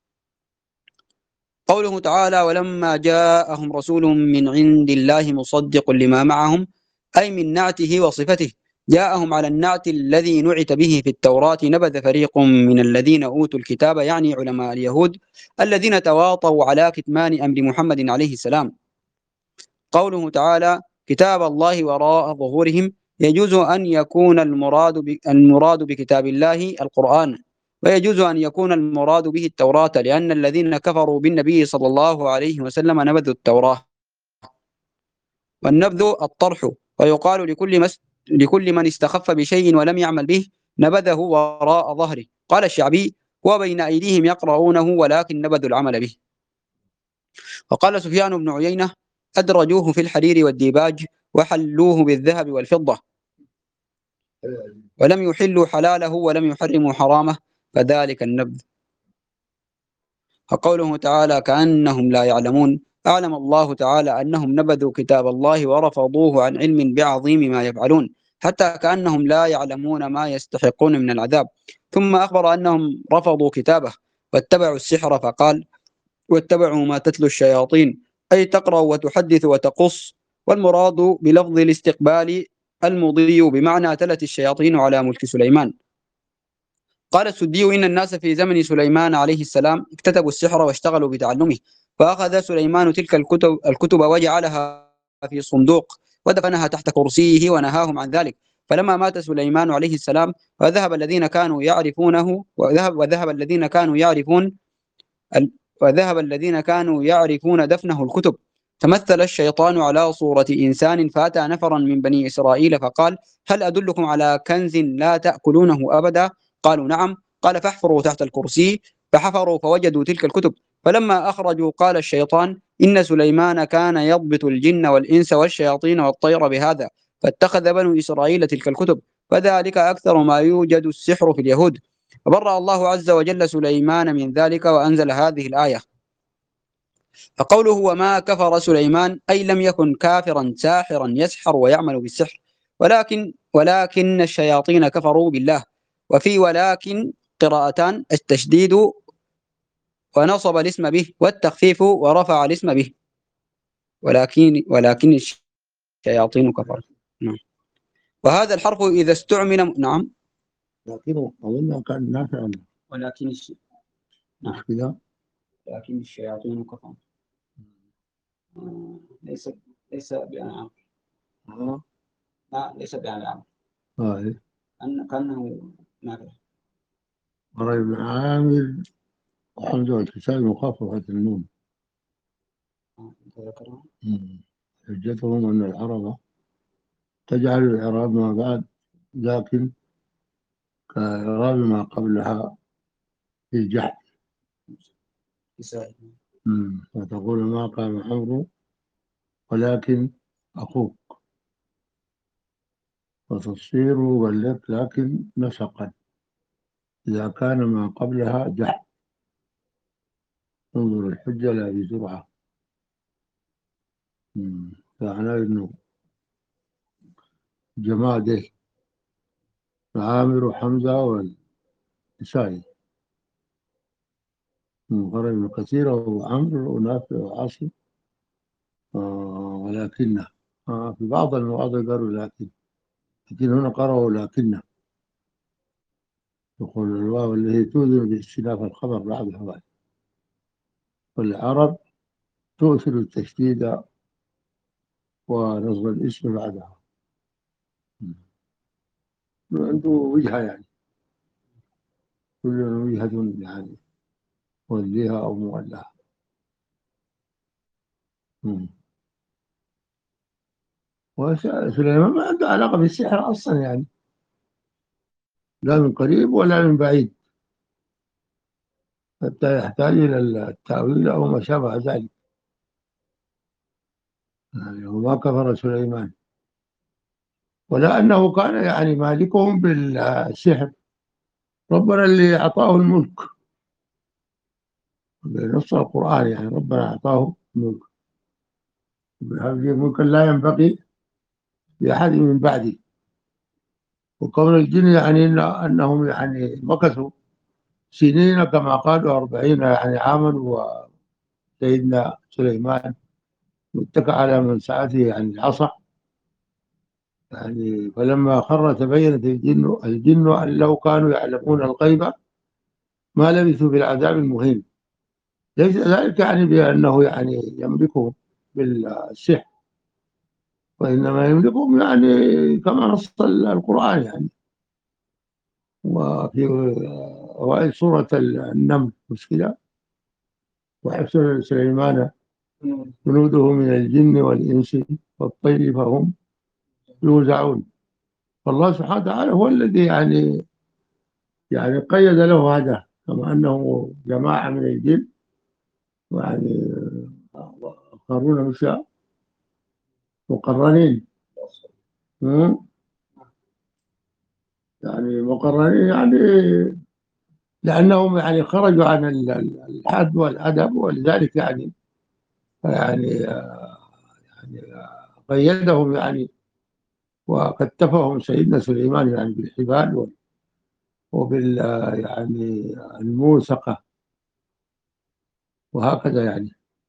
قوله تعالى ولما جاءهم رسول من عند الله مصدق لما معهم، أي من نعته وصفته، جاءهم على النعت الذي نعت به في التوراة. نبذ فريق من الذين أوتوا الكتاب، يعني علماء اليهود الذين تواطوا على كتمان أمر محمد عليه السلام. قوله تعالى كتاب الله وراء ظهورهم، يجوز أن يكون المراد المراد بكتاب الله القرآن، ويجوز أن يكون المراد به التوراة، لأن الذين كفروا بالنبي صلى الله عليه وسلم نبذوا التوراة. والنبذ الطرح، ويقال لكل مس لكل من استخف بشيء ولم يعمل به نبذه وراء ظهره. قال الشعبي هو بين أيديهم يقرؤونه ولكن نبذوا العمل به. وقال سفيان بن عيينة أدرجوه في الحرير والديباج وحلوه بالذهب والفضة، ولم يحلوا حلاله ولم يحرموا حرامه، فذلك النبذ. وقوله تعالى كأنهم لا يعلمون، أعلم الله تعالى أنهم نبذوا كتاب الله ورفضوه عن علم بعظيم ما يفعلون، حتى كأنهم لا يعلمون ما يستحقون من العذاب. ثم أخبر أنهم رفضوا كتابه واتبعوا السحر، فقال واتبعوا ما تتلو الشياطين، أي تقرأ وتحدث وتقص. والمراد بلفظ الاستقبال المضي، بمعنى تلت الشياطين على ملك سليمان. قال السدي إن الناس في زمن سليمان عليه السلام اكتتبوا السحر واشتغلوا بتعلمه، فأخذ سليمان تلك الكتب, الكتب وجعلها في صندوق ودفنها تحت كرسيه ونهاهم عن ذلك. فلما مات سليمان عليه السلام وذهب الذين كانوا يعرفونه وذهب, وذهب الذين كانوا يعرفون وذهب الذين كانوا يعرفون دفنه الكتب، تمثل الشيطان على صورة إنسان، فأتى نفرا من بني إسرائيل فقال هل أدلكم على كنز لا تأكلونه أبدا؟ قالوا نعم. قال فاحفروا تحت الكرسي، فحفروا فوجدوا تلك الكتب. فلما أخرجوا قال الشيطان إن سليمان كان يضبط الجن والإنس والشياطين والطير بهذا، فاتخذ بنو إسرائيل تلك الكتب، فذلك أكثر ما يوجد السحر في اليهود. فبرأ الله عز وجل سليمان من ذلك وأنزل هذه الآية. فقوله وما كفر سليمان أي لم يكن كافرا ساحرا يسحر ويعمل بالسحر، ولكن ولكن الشياطين كفروا بالله. وفي ولكن قراءتان، التشديد ونصب الاسم به، والتخفيف ورفع الاسم به. ولكن ولكن الشياطين كفروا. نعم. وهذا الحرف إذا استعمل. نعم. لكنه أظن كان نافع. ولكن الش... نعم كذا. لكن الشياطين كفروا. ليس ليس بأنعام. اه لا ليس بأنعام. اه إيه. أن كأنه نافع. قرأ ابن عامر وحمزة والكسائي مخففة النون. ذكرها. حجتهم أن العرب تجعل الإعراب ما بعد لكن كإعراب ما قبلها في الجحد. فتقول ما قام عمرو ولكن أخوك، وتصير ولك لكن نسقا إذا كان ما قبلها جحد. انظر الحجة لا بسرعة. فأنا إنه جماعة عامر وحمزة والكسائي من قرأ ابن كثير وعمرو ونافع وعاصم. آه ولكنه آه في بعض المواضع قالوا لكن، لكن هنا قرأوا لكنه، يقول الواو اللي هي توذن باختلاف الخبر بعد الحوادث، والعرب تؤثر التشديد ونصب الاسم بعدها. عنده وجهة يعني، كل وجهة يعني موليها أو مولها. وسليمان ما عنده علاقة بالسحر أصلا يعني، لا من قريب ولا من بعيد، حتى يحتاج إلى التأويل أو ما شابه ذلك. يعني وما كفر سليمان، ولا أنه كان يعني مالكهم بالسحر، ربنا اللي أعطاه الملك بنص القرآن، يعني ربنا أعطاه الملك، ملكا لا ينبغي لأحد من بعده. وكون الجن يعني أنهم يعني مكثوا سنين كما قالوا أربعين يعني عاما، وسيدنا سليمان متكى على من ساعته يعني العصا، يعني فلما خر تبينت الجن الجن أن لو كانوا يعلمون الغيب ما لبثوا في العذاب المهين. ليس ذلك يعني بأنه يعني يملكهم بالسحر، وإنما يملكهم يعني كما نص القرآن يعني. وفي أوائل سورة النمل مش كده، وحفظ سليمان جنوده من الجن والإنس والطير فهم يوزعون. فالله سبحانه وتعالى هو الذي يعني يعني قيد له هذا، كما أنه جماعة من الجن يعني آخرون مش مقرنين، يعني مقرنين يعني لأنهم يعني خرجوا عن الحد والأدب، ولذلك يعني يعني يعني قيدهم يعني وكتفهم سيدنا سليمان يعني بالحبال وبال يعني الموسقة وهكذا يعني.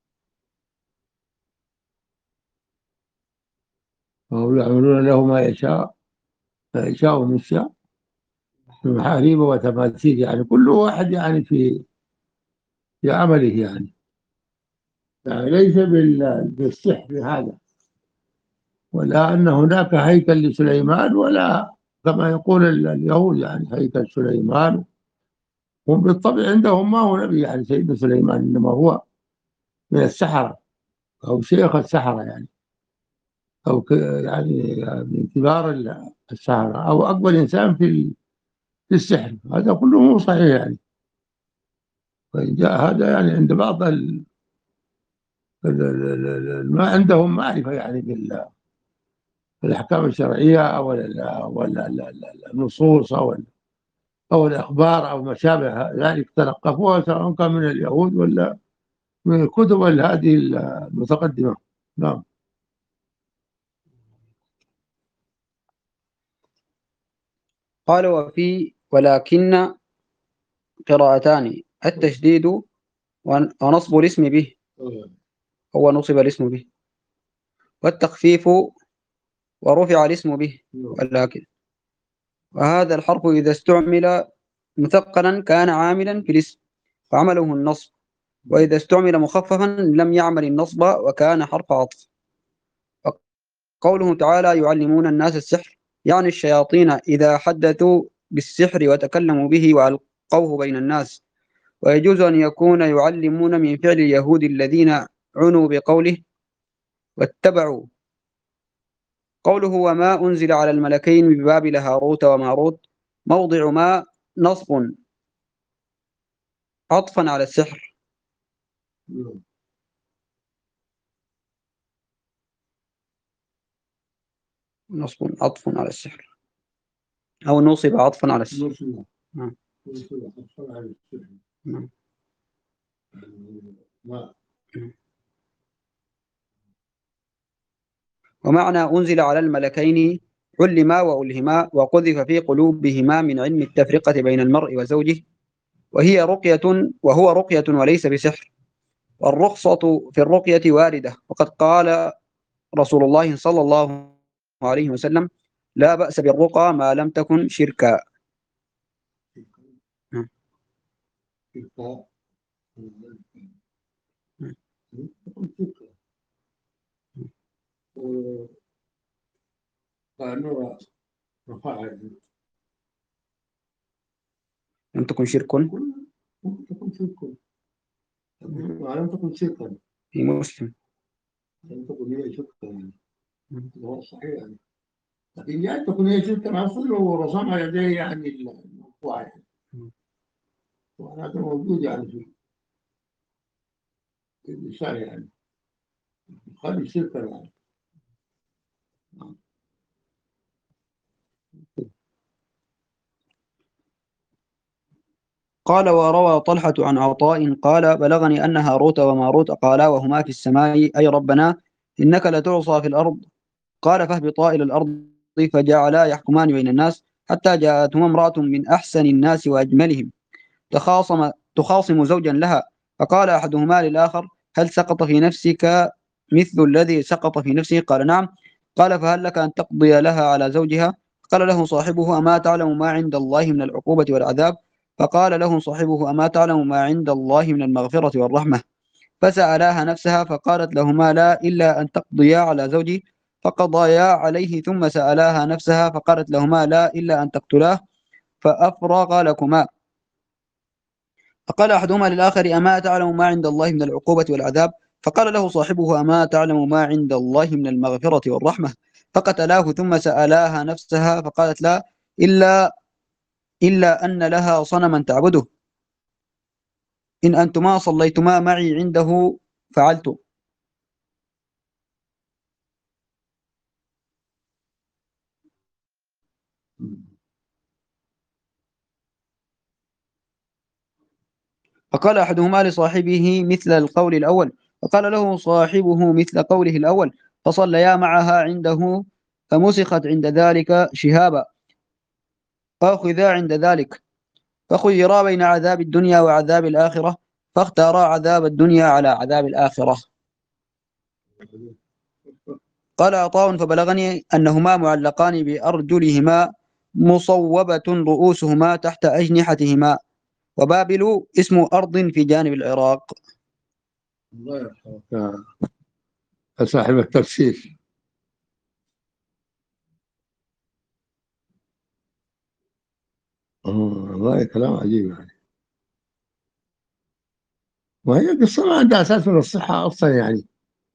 وهم يعملون له ما يشاء ما يشاء من شاء من محاريب وتماثيل، يعني كل واحد يعني في في عمله يعني، يعني ليس بالسحر هذا، ولا أن هناك هيكل لسليمان، ولا كما يقول اليهود يعني هيكل سليمان. هم بالطبع عندهم ما هو نبي يعني سيدنا سليمان، إنما هو من السحرة أو شيخ السحرة يعني، أو يعني من كبار السحرة أو أكبر إنسان في في السحر. هذا كله مو صحيح، يعني وإن جاء هذا يعني عند بعض ما عندهم معرفة يعني بالأحكام الشرعية أو ولا النصوص أو أو الأخبار أو ما شابه ذلك، تلقفوها سواء كان من اليهود ولا من الكتب هذه المتقدمة. نعم. قال وفي ولكن قراءتان التشديد ونصب الاسم به، هو نصب الاسم به، والتخفيف ورفع الاسم به، ولكن. وهذا الحرف إذا استعمل مثقلا كان عاملا في الاسم فعمله النصب، وإذا استعمل مخففا لم يعمل النصب وكان حرف عطف. قوله تعالى يعلمون الناس السحر، يعني الشياطين إذا حدثوا بالسحر وتكلموا به وألقوه بين الناس. ويجوز أن يكون يعلمون من فعل اليهود الذين عنوا بقوله واتبعوا. قوله وما أنزل على الملكين ببابل هاروت وماروت، موضع ما نصب عطفا على السحر. نصب عطف على السحر أو نصب عطفا على السحر. نعم. نعم. ومعنى أنزل على الملكين علما وألهما وقذف في قلوبهما من علم التفرقة بين المرء وزوجه، وهي رقية وهو رقية وليس بسحر. والرخصة في الرقية واردة، وقد قال رسول الله صلى الله عليه وسلم لا بأس بالرقى ما لم تكن شركا. لم تكن شرك ولم تكن شركا في مسلم. لم تكن هي شركا، هو صحيح يعني. لكن جاءت تكون هي شركا أصل ورسمها يديه يعني الموضوع يعني، وهذا موجود يعني في اللسان يعني، خلي شركا يعني. قال وروى طلحة عن عطاء قال بلغني أن هاروت وماروت قالا وهما في السماء أي ربنا إنك لتعصى في الأرض، قال فاهبطا إلى الأرض، فجعلا يحكمان بين الناس حتى جاءتهما امرأة من أحسن الناس وأجملهم تخاصم تخاصم زوجا لها، فقال أحدهما للآخر هل سقط في نفسك مثل الذي سقط في نفسه؟ قال نعم. قال فهل لك أن تقضي لها على زوجها؟ قال له صاحبه أما تعلم ما عند الله من العقوبة والعذاب؟ فقال له صاحبه أما تعلم ما عند الله من المغفرة والرحمة؟ فسألاها نفسها فقالت لهما لا إلا أن تقضيا على زوجي، فقضيا عليه، ثم سألاها نفسها فقالت لهما لا إلا أن تقتلاه فأفرغ لكما. فقال أحدهما للآخر أما تعلم ما عند الله من العقوبة والعذاب؟ فقال له صاحبه أما تعلم ما عند الله من المغفرة والرحمة؟ فقتلاه، ثم سألاها نفسها فقالت لا إلا إلا أن لها صنما تعبده، إن أنتما صليتما معي عنده فعلت. فقال أحدهما لصاحبه مثل القول الأول، فقال له صاحبه مثل قوله الأول، فصليا معها عنده فمسخت عند ذلك شهابا، فأخذا عند ذلك، فخيرا بين عذاب الدنيا وعذاب الآخرة، فاختارا عذاب الدنيا على عذاب الآخرة. قال عطاء فبلغني أنهما معلقان بأرجلهما مصوبة رؤوسهما تحت أجنحتهما، وبابل اسم أرض في جانب العراق. الله يرحمك يا صاحب التفسير. والله كلام عجيب يعني. وهي قصة ما عندها أساس من الصحة أصلا يعني،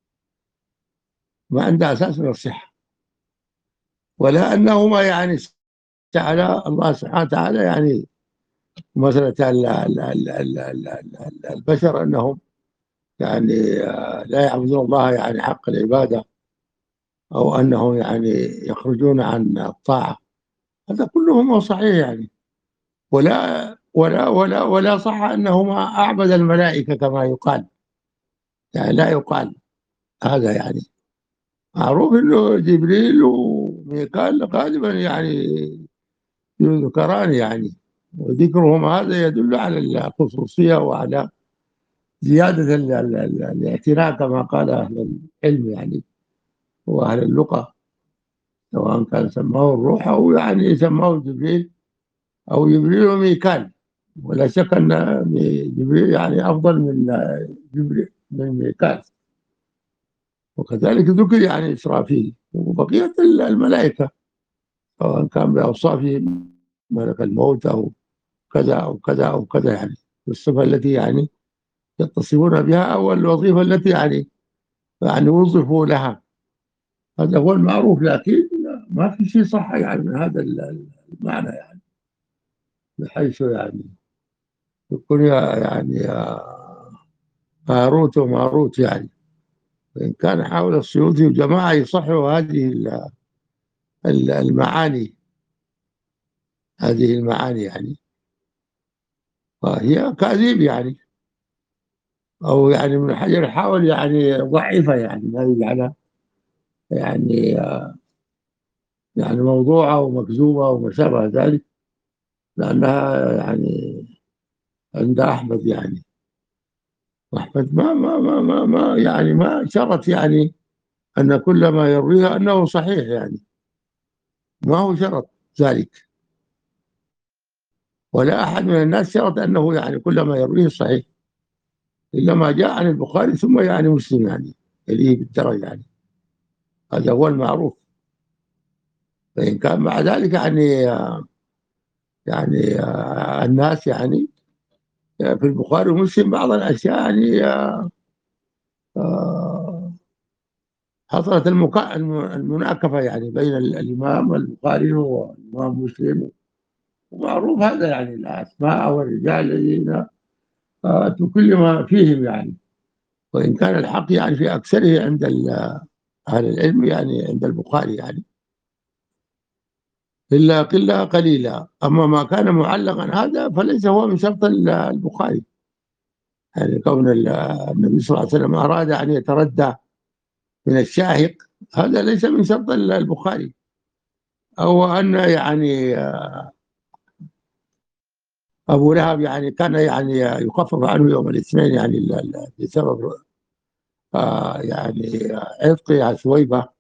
ما عندها أساس من الصحة، ولا أنهما يعني جعل الله سبحانه وتعالى يعني مسألة البشر أنهم يعني لا يعبدون الله يعني حق العبادة، أو أنهم يعني يخرجون عن الطاعة، هذا كله ما هو صحيح يعني. ولا ولا ولا ولا صح أنهما أعبد الملائكة كما يقال، يعني لا يقال هذا يعني. معروف أنه جبريل وميكال غالبا يعني يذكران يعني، وذكرهم هذا يدل على الخصوصية وعلى زيادة ال- ال- ال- الاعتناء كما قال أهل العلم يعني، وأهل اللغة، سواء كان سماه الروح أو يعني سماه جبريل أو جبريل وميكال. ولا شك أن جبريل يعني أفضل من جبريل من ميكال. وكذلك ذكر يعني إسرافيل وبقية الملائكة، سواء كان بأوصافهم ملك الموت أو كذا أو كذا أو كذا يعني، الصفة التي يعني يتصفون بها أو الوظيفة التي يعني يعني وظفوا لها. هذا هو المعروف، لكن ما في شيء صح يعني من هذا المعنى يعني، بحيث يعني يكون يعني هاروت وماروت يعني. وإن كان حاول السيوطي وجماعة يصحوا هذه المعاني، هذه المعاني يعني، فهي كاذيب يعني، أو يعني ابن حجر حاول يعني ضعيفة يعني، ما يجعلها يعني يعني موضوعة ومكذوبة وما شابه ذلك، لأنها يعني عند أحمد يعني. وأحمد ما ما ما ما, ما يعني ما شرط يعني أن كل ما يرويه أنه صحيح يعني، ما هو شرط ذلك. ولا أحد من الناس شرط أنه يعني كل ما يرويه صحيح، إلا ما جاء عن البخاري ثم يعني مسلم يعني يليه بالدرجة يعني، هذا هو المعروف. فإن كان مع ذلك يعني يعني آه، الناس يعني في البخاري ومسلم بعض الأشياء يعني آه، حصلت المكا- المناكفة يعني بين الإمام البخاري والإمام مسلم، ومعروف هذا يعني، الأسماء والرجال الذين آه، كل ما فيهم يعني. وإن كان الحق يعني في أكثره عند أهل العلم يعني عند البخاري يعني، إلا قلة قليلة. أما ما كان معلقا هذا فليس هو من شرط البخاري، يعني كون النبي صلى الله عليه وسلم أراد أن يتردى من الشاهق، هذا ليس من شرط البخاري. أو أن يعني أبو لهب يعني كان يعني يخفف عنه يوم الاثنين يعني بسبب آه يعني عتق ثويبة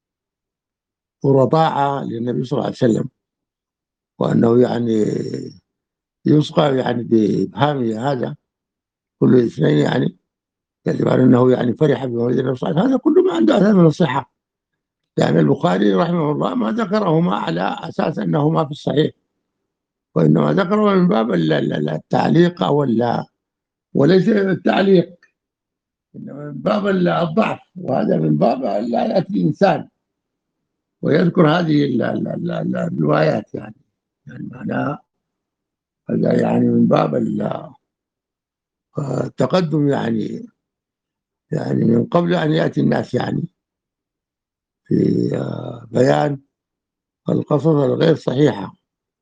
ورضاعة للنبي صلى الله عليه وسلم، وأنه يعني يسقى يعني بإبهامه هذا كل اثنين يعني، باعتبار أنه يعني فرح بمولد النبي صلى الله عليه وسلم. هذا كله ما عنده أثر من الصحة، يعني البخاري رحمه الله ما ذكرهما على أساس أنهما في الصحيح، وإنما ذكره من باب التعليق أو وليس التعليق، إنما من باب الضعف، وهذا من باب لا يأتي الإنسان ويذكر هذه ال- ال- ال- ال- الروايات يعني، يعني معناها هذا يعني من باب ال- التقدم يعني، يعني من قبل أن يأتي الناس يعني في آه، بيان القصص الغير صحيحة.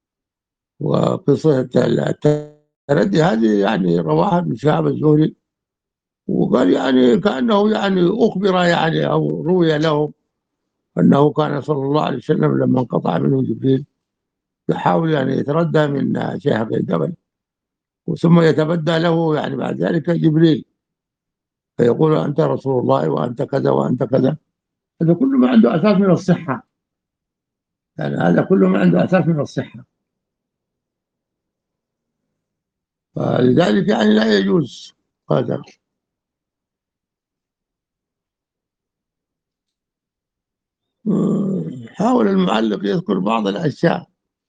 وقصة التردي هذه يعني رواها ابن شهاب الزهري، وقال يعني كأنه يعني أخبر يعني أو روي له أنه كان صلى الله عليه وسلم لما انقطع منه جبريل يحاول يعني يتردى من شيخ الجبل، ثم يتبدى له يعني بعد ذلك جبريل فيقول أنت رسول الله وأنت كذا وأنت كذا. هذا كله ما عنده أساس من الصحة، يعني هذا كله ما عنده أساس من الصحة. فلذلك يعني لا يجوز هذا. حاول المعلق يذكر بعض الأشياء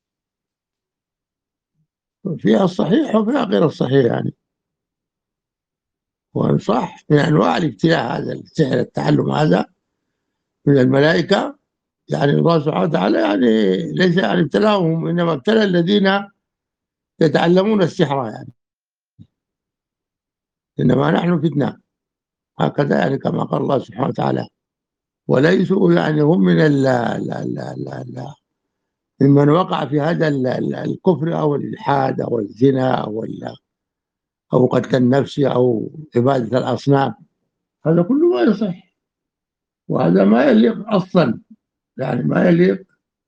فيها الصحيح وفيها غير الصحيح يعني. وإن صح من أنواع الابتلاء هذا السحر التعلم هذا من الملائكة، يعني الله سبحانه وتعالى يعني ليس يعني ابتلاهم، إنما ابتلى الذين يتعلمون السحر يعني، إنما نحن فتنة. هكذا يعني كما قال الله سبحانه وتعالى. وليسوا يعني هم من ال ال ال ال ال ممن وقع في هذا ال- ال- الكفر أو الإلحاد أو الزنا أو ال- أو قتل النفس أو عبادة الأصنام. هذا كله ما يصح، وهذا ما يليق أصلا، يعني ما يليق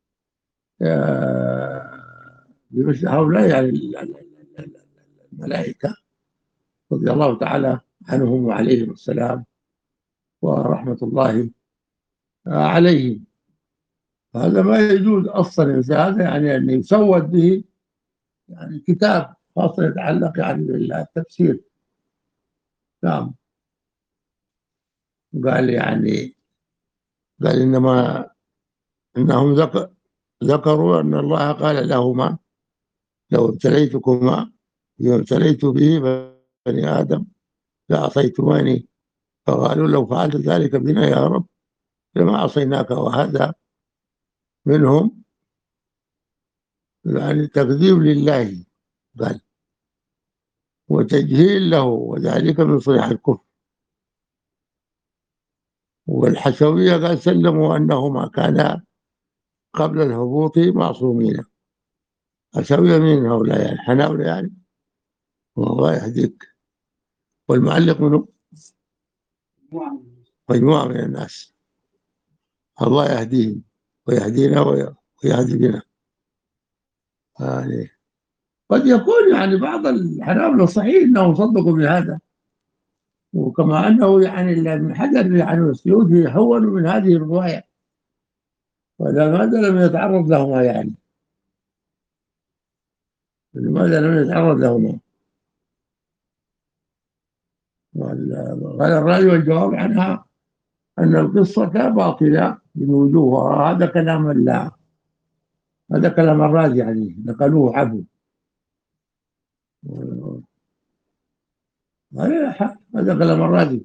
آه، بمثل هؤلاء يعني ال- ال- ال- الملائكة رضي الله تعالى عنهم وعليهم السلام ورحمة الله عليهم. هذا ما يجوز أصلا، هذا يعني أن يسود به يعني كتاب خاص يتعلق يعني بالتفسير. نعم. قال يعني قال إنما إنهم ذكر ذكروا أن الله قال لهما لو ابتليتكما بما ابتليت به بني آدم لعصيتماني، فقالوا لو فعلت ذلك بنا يا رب لما عصيناك. وهذا منهم يعني تكذيب لله، قال وتجهيل له، وذلك من صنع الكفر. والحشوية قال سلموا أنهما كانا قبل الهبوط معصومين. حشوية مين هؤلاء يعني؟ حناولة يعني؟ الله يهديك. والمعلق منه مجموعة من الناس، الله يهديهم ويهدينا ويهدي بنا. يعني قد يكون يعني بعض الحنابلة صحيح أنهم صدقوا بهذا، وكما أنه يعني ابن حجر يعني والسيوطي هونوا من هذه الرواية، ولماذا لم يتعرض لهما يعني؟ لماذا لم يتعرض لهما؟ قال الرأي والجواب عنها أن القصة باطلة من وجوهها. هذا كلام لا هذا كلام الرازي يعني نقلوه عنه. هذا هذا كلام الرازي.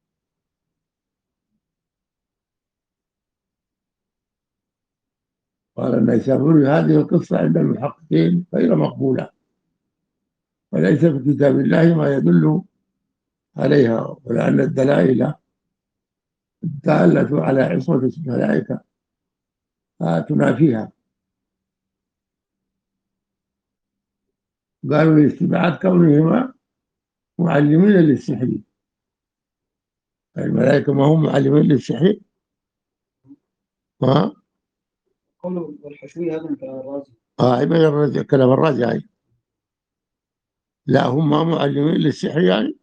قال النيسابوري هذه القصة عند المحققين غير مقبولة، وليس في كتاب الله ما يدل عليها، ولأن الدلائل الدالة على عصمة الملائكة تنافيها. قالوا لاستبعاد كونهما معلمين للسحر. الملائكة ما هم معلمين للسحر؟ ها؟ قوله والحشوية هذا من كلام الرازي. اه من الرازي، كلام الرازي يعني. لا هم معلمين للسحر يعني.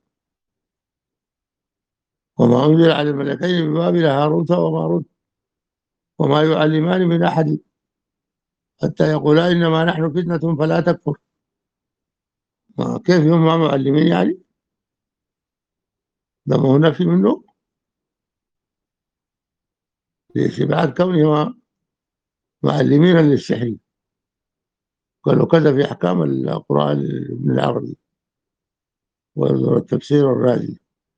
وما أنزل على الملكين ببابل هاروت وماروت وما يعلمان من أحد حتى يقولا إنما نحن فتنة فلا تكفر. ما كيف هم معلمين يعني؟ ده ما هو نفي منه لاستبعاد كونهما معلمين للسحر. قالوا كذا في أحكام القرآن ابن العربي والتفسير الرازي،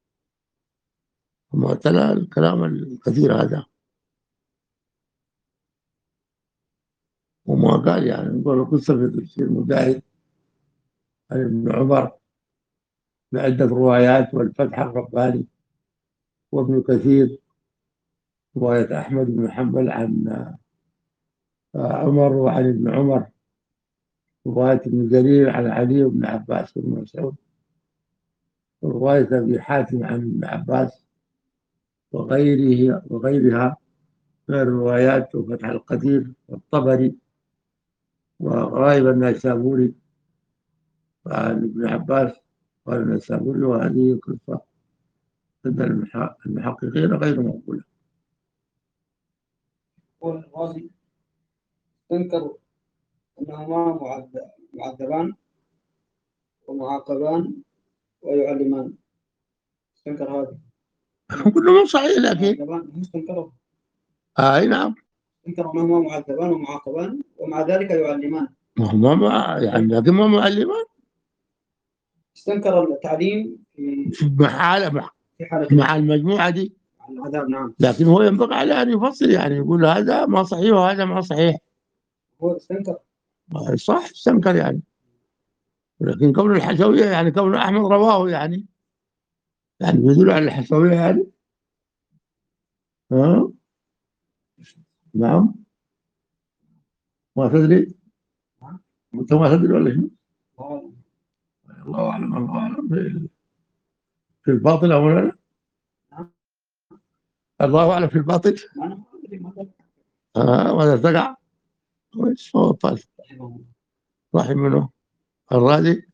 وما تلا الكلام الكثير هذا. وما قال يعني نقول قصة في تفسير مجاهد عن ابن عمر بعدة روايات، والفتح الرباني وابن كثير رواية أحمد بن حنبل عن عمر وعن ابن عمر، رواية ابن جرير عن علي بن عباس بن مسعود، ورواية أبي حاتم عن ابن عباس وغيره وغيرها من الروايات، وفتح القدير والطبري وغائب النيسابوري عن ابن عباس قال النيسابوري. وهذه قصة عند المحققين غير مقبولة. والرازي تنكر أنهما معذبان ومعاقبان ويعلمان. تنكر هذا كله صحيح لكن مستنكره. آه نعم. تنكر أنهما معذبان ومعاقبان ومع ذلك يعلمان. ما ما يعني لكن ما معلمان. استنكر التعليم في في حالة في حالة مع المجموعة دي العذاب. نعم. لكن هو ينبغي عليه أن يفصل، يعني يقول هذا ما صحيح وهذا ما صحيح. هو استنكر. صح استنكر يعني. ولكن كون الحشوية يعني كون أحمد رواه يعني يعني بيدل على الحسوية يعني. ها؟ نعم. ما تدري؟ أنت ما تدري ولا شنو؟ الله أعلم، الله أعلم في في الباطل أو لا. الله أعلم في الباطل. آه، ماذا تقع؟ كويس، هو طال. رحم منه الرازي.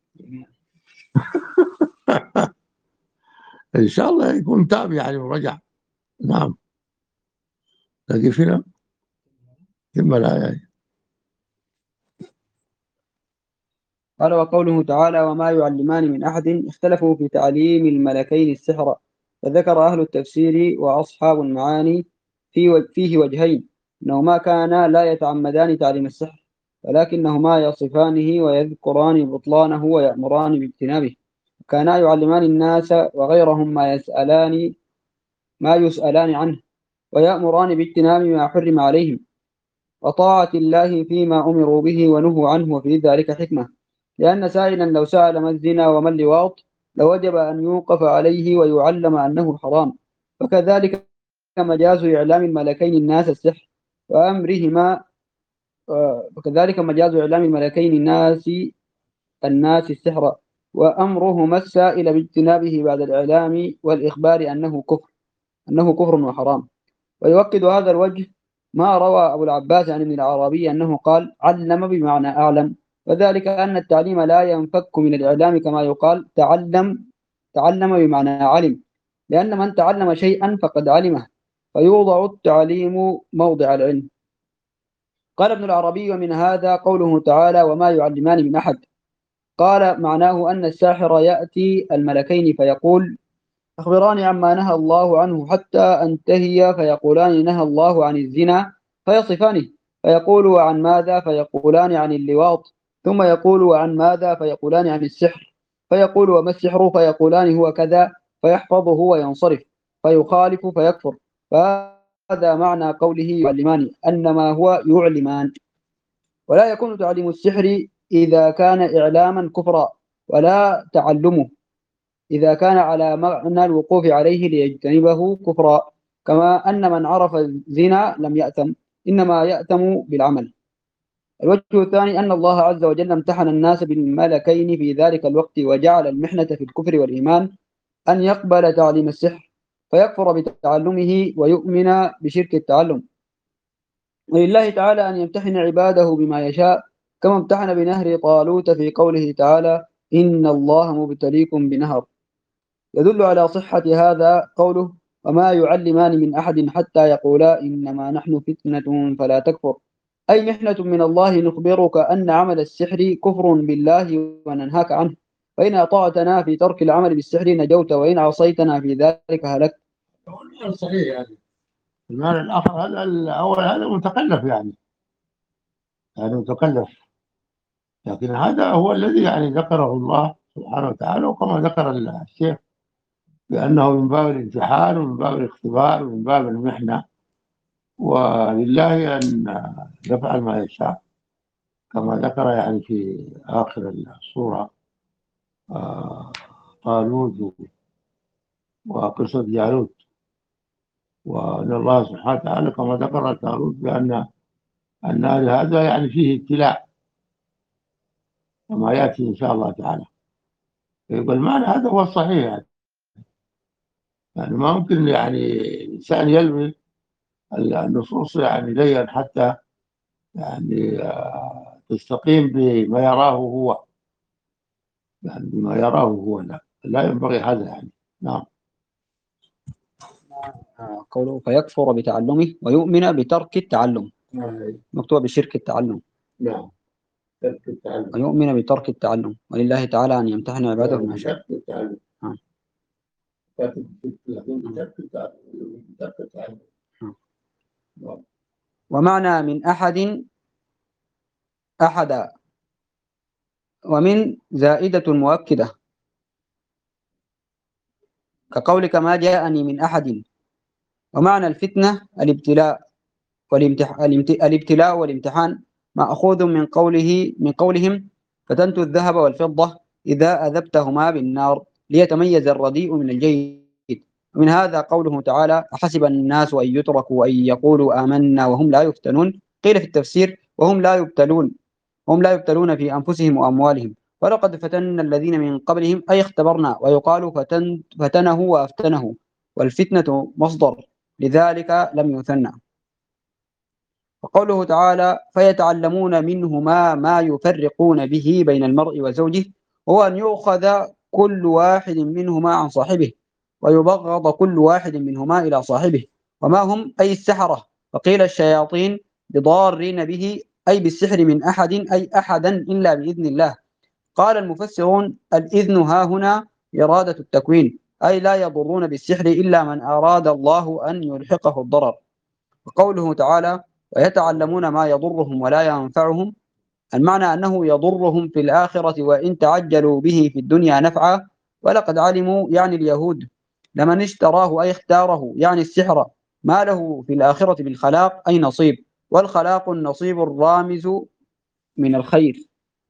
إن شاء الله يكون تاب يعني ورجع. نعم. لكن فينا ثم لا يعني. قال وقوله تعالى وما يعلمان من أحد اختلفوا في تعليم الملكين السحر، فذكر أهل التفسير وأصحاب المعاني في وج- فيه وجهين، أنهما كانا لا يتعمدان تعليم السحر، ولكنهما يصفانه ويذكران بطلانه ويأمران باجتنابه، كانا يعلمان الناس وغيرهم ما يسألان ما يسألان عنه، ويأمران باجتناب ما حرم عليهم، وطاعة الله فيما أمروا به ونهوا عنه، وفي ذلك حكمة، لأن سائلا لو سأل ما الزنا وما اللواط لوجب أن يوقف عليه ويعلم أنه حرام، وكذلك مجاز إعلام الملكين الناس السحر وأمرهما آه، وكذلك مجاز إعلام الملكين الناس الناس السحر وأمرهما السائل باجتنابه بعد الإعلام والإخبار أنه كفر أنه كفر وحرام. ويؤكد هذا الوجه ما روى أبو العباس عن ابن العربي أنه قال علم بمعنى أعلم، وذلك أن التعليم لا ينفك من الإعلام كما يقال تعلم تعلم بمعنى علم، لأن من تعلم شيئا فقد علمه، فيوضع التعليم موضع العلم. قال ابن العربي ومن هذا قوله تعالى وما يعلمان من أحد، قال معناه أن الساحر يأتي الملكين فيقول أخبراني عما نهى الله عنه حتى أنتهي، فيقولان نهى الله عن الزنا فيصفانه، فيقول وعن ماذا، فيقولان عن اللواط، ثم يقول وعن ماذا، فيقولان عن السحر، فيقول وما السحر، فيقولان هو كذا، فيحفظه وينصرف، فيخالف فيكفر. فهذا معنى قوله يعلمان، أنما هو يعلمان. ولا يكون تعليم السحر إذا كان إعلاما كفرا، ولا تعلمه إذا كان على معنى الوقوف عليه ليجتنبه كفرا، كما أن من عرف الزنا لم يأتم، إنما يأتم بالعمل. الوجه الثاني أن الله عز وجل امتحن الناس بالملكين في ذلك الوقت، وجعل المحنة في الكفر والإيمان أن يقبل تعليم السحر فيكفر بتعلمه ويؤمن بشرك التعلم، ولله تعالى أن يمتحن عباده بما يشاء، كما امتحن بنهر طالوت في قوله تعالى إن الله مبتليكم بنهر. يدل على صحة هذا قوله وما يعلمان من أحد حتى يقولا إنما نحن فتنة فلا تكفر، أي محنة من الله نخبرك أن عمل السحر كفر بالله وننهاك عنه، فإن أطعتنا في ترك العمل بالسحر نجوت، وإن عصيتنا في ذلك هلكت. صحيح يعني. المال الآخر هذا الأول هذا متكلف يعني، يعني متكلف، لكن هذا هو الذي يعني ذكره الله سبحانه وتعالى، وكما ذكر الشيخ بأنه من باب الامتحان ومن باب الاختبار ومن باب المحنة، ولله أن يفعل ما يشاء، كما ذكر يعني في آخر السورة آه، طالوت وقصة جالوت، وأن الله سبحانه وتعالى كما ذكر طالوت بأن أن هذا يعني فيه ابتلاء، كما يأتي إن شاء الله تعالى. يقول المعنى هذا هو الصحيح يعني. يعني ما ممكن يعني الإنسان يلوي النصوص يعني ليا حتى يعني آه، تستقيم بما يراه هو، يعني بما يراه هو، لا, لا ينبغي هذا يعني. نعم. آه، قوله فيكفر بتعلمه ويؤمن بترك التعلم، نعم. مكتوب بشرك التعلم، نعم. ترك التعلم. ويؤمن بترك التعلم، ولله تعالى أن يمتحن عباده بما شاء. ترك التعلم. آه. ترك آه. التعلم. ترك التعلم. آه. نعم. ومعنى من أحد أحد ومن زائدة مؤكدة، كقولك ما جاءني من أحد. ومعنى الفتنة الابتلاء والامتح... الامت... الابتلاء والامتحان، مأخوذ من قوله من قولهم فتنت الذهب والفضة إذا أذبتهما بالنار، ليتميز الرديء من الجيد. ومن هذا قوله تعالى: أحسب الناس أن يتركوا أن يقولوا آمنا وهم لا يفتنون. قيل في التفسير: وهم لا يبتلون، هم لا يبتلون في أنفسهم وأموالهم. ولقد فتنا الذين من قبلهم أي اختبرنا، ويقال فتن فتنه وأفتنه، والفتنة مصدر، لذلك لم يثنى. وقوله تعالى: فيتعلمون منهما ما يفرقون به بين المرء وزوجه، وهو أن يؤخذ كل واحد منهما عن صاحبه، ويبغض كل واحد منهما إلى صاحبه. وما هم أي السحرة، وقيل الشياطين، بضارين به أي بالسحر من أحد أي أحدا إلا بإذن الله. قال المفسرون: الإذن ها هنا إرادة التكوين، أي لا يضرون بالسحر إلا من أراد الله أن يلحقه الضرر. وقوله تعالى: ويتعلمون ما يضرهم ولا ينفعهم، المعنى أنه يضرهم في الآخرة وإن تعجلوا به في الدنيا نفعا. ولقد علموا يعني اليهود لمن اشتراه أي اختاره يعني السحر ما له في الآخرة بالخلاق أي نصيب، والخلاق النصيب الرامز من الخير.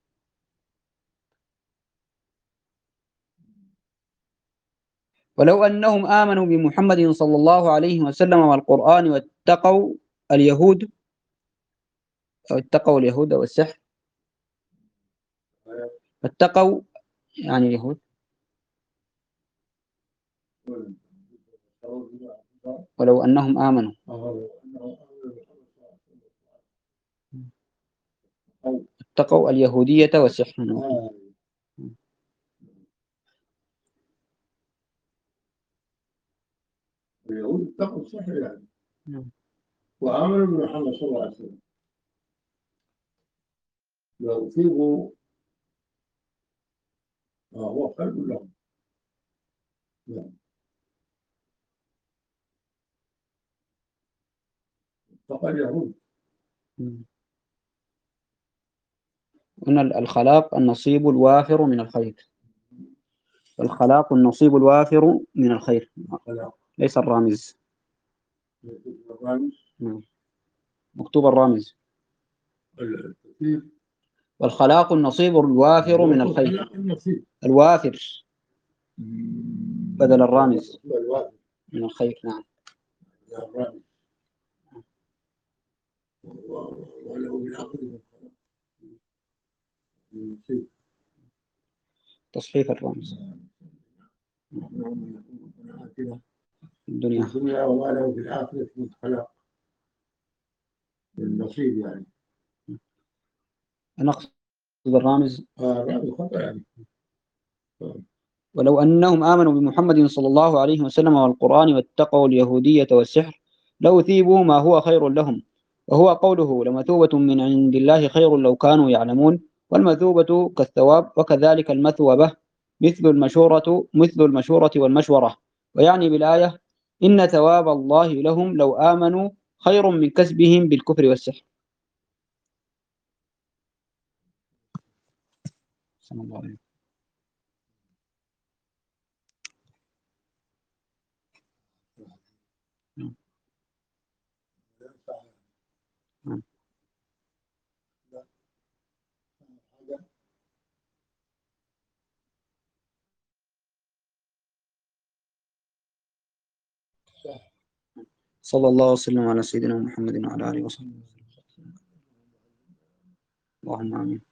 ولو أنهم آمنوا بمحمد صلى الله عليه وسلم والقرآن واتقوا اليهود أو اتقوا اليهود والسحر، واتقوا يعني اليهود. ولو أنهم آمنوا اتقوا اليهودية والسحر. اليهود اتقوا السحر يعني، وآمنوا بمحمد صلى الله عليه وسلم، لو أصيبوا هو خير لهم. نعم. اتقى اليهود. هنا الخلاق النصيب الوافر من الخير، الخلاق النصيب الوافر من الخير، ليس الرامز. مكتوب الرامز. والخلاق النصيب الوافر من الخير، الوافر بدل الرامز من الخير. نعم. تصحيف الرامز. الدنيا الدنيا وما له في الآخرة من خلاق، النصيب يعني. أنا أقصد الرامز. آه الرامز خطأ يعني. ولو أنهم آمنوا بمحمد صلى الله عليه وسلم والقرآن واتقوا اليهودية والسحر لأثيبوا ما هو خير لهم. وهو قوله: لمثوبة من عند الله خير لو كانوا يعلمون. والمثوبة كالثواب، وكذلك المثوبة مثل المشورة مثل المشورة والمشورة. ويعني بالآية: إن ثواب الله لهم لو آمنوا خير من كسبهم بالكفر والسحر. صلى الله عليه وسلم. صلى الله وسلم على سيدنا محمد وعلى آله وصحبه. اللهم آمين.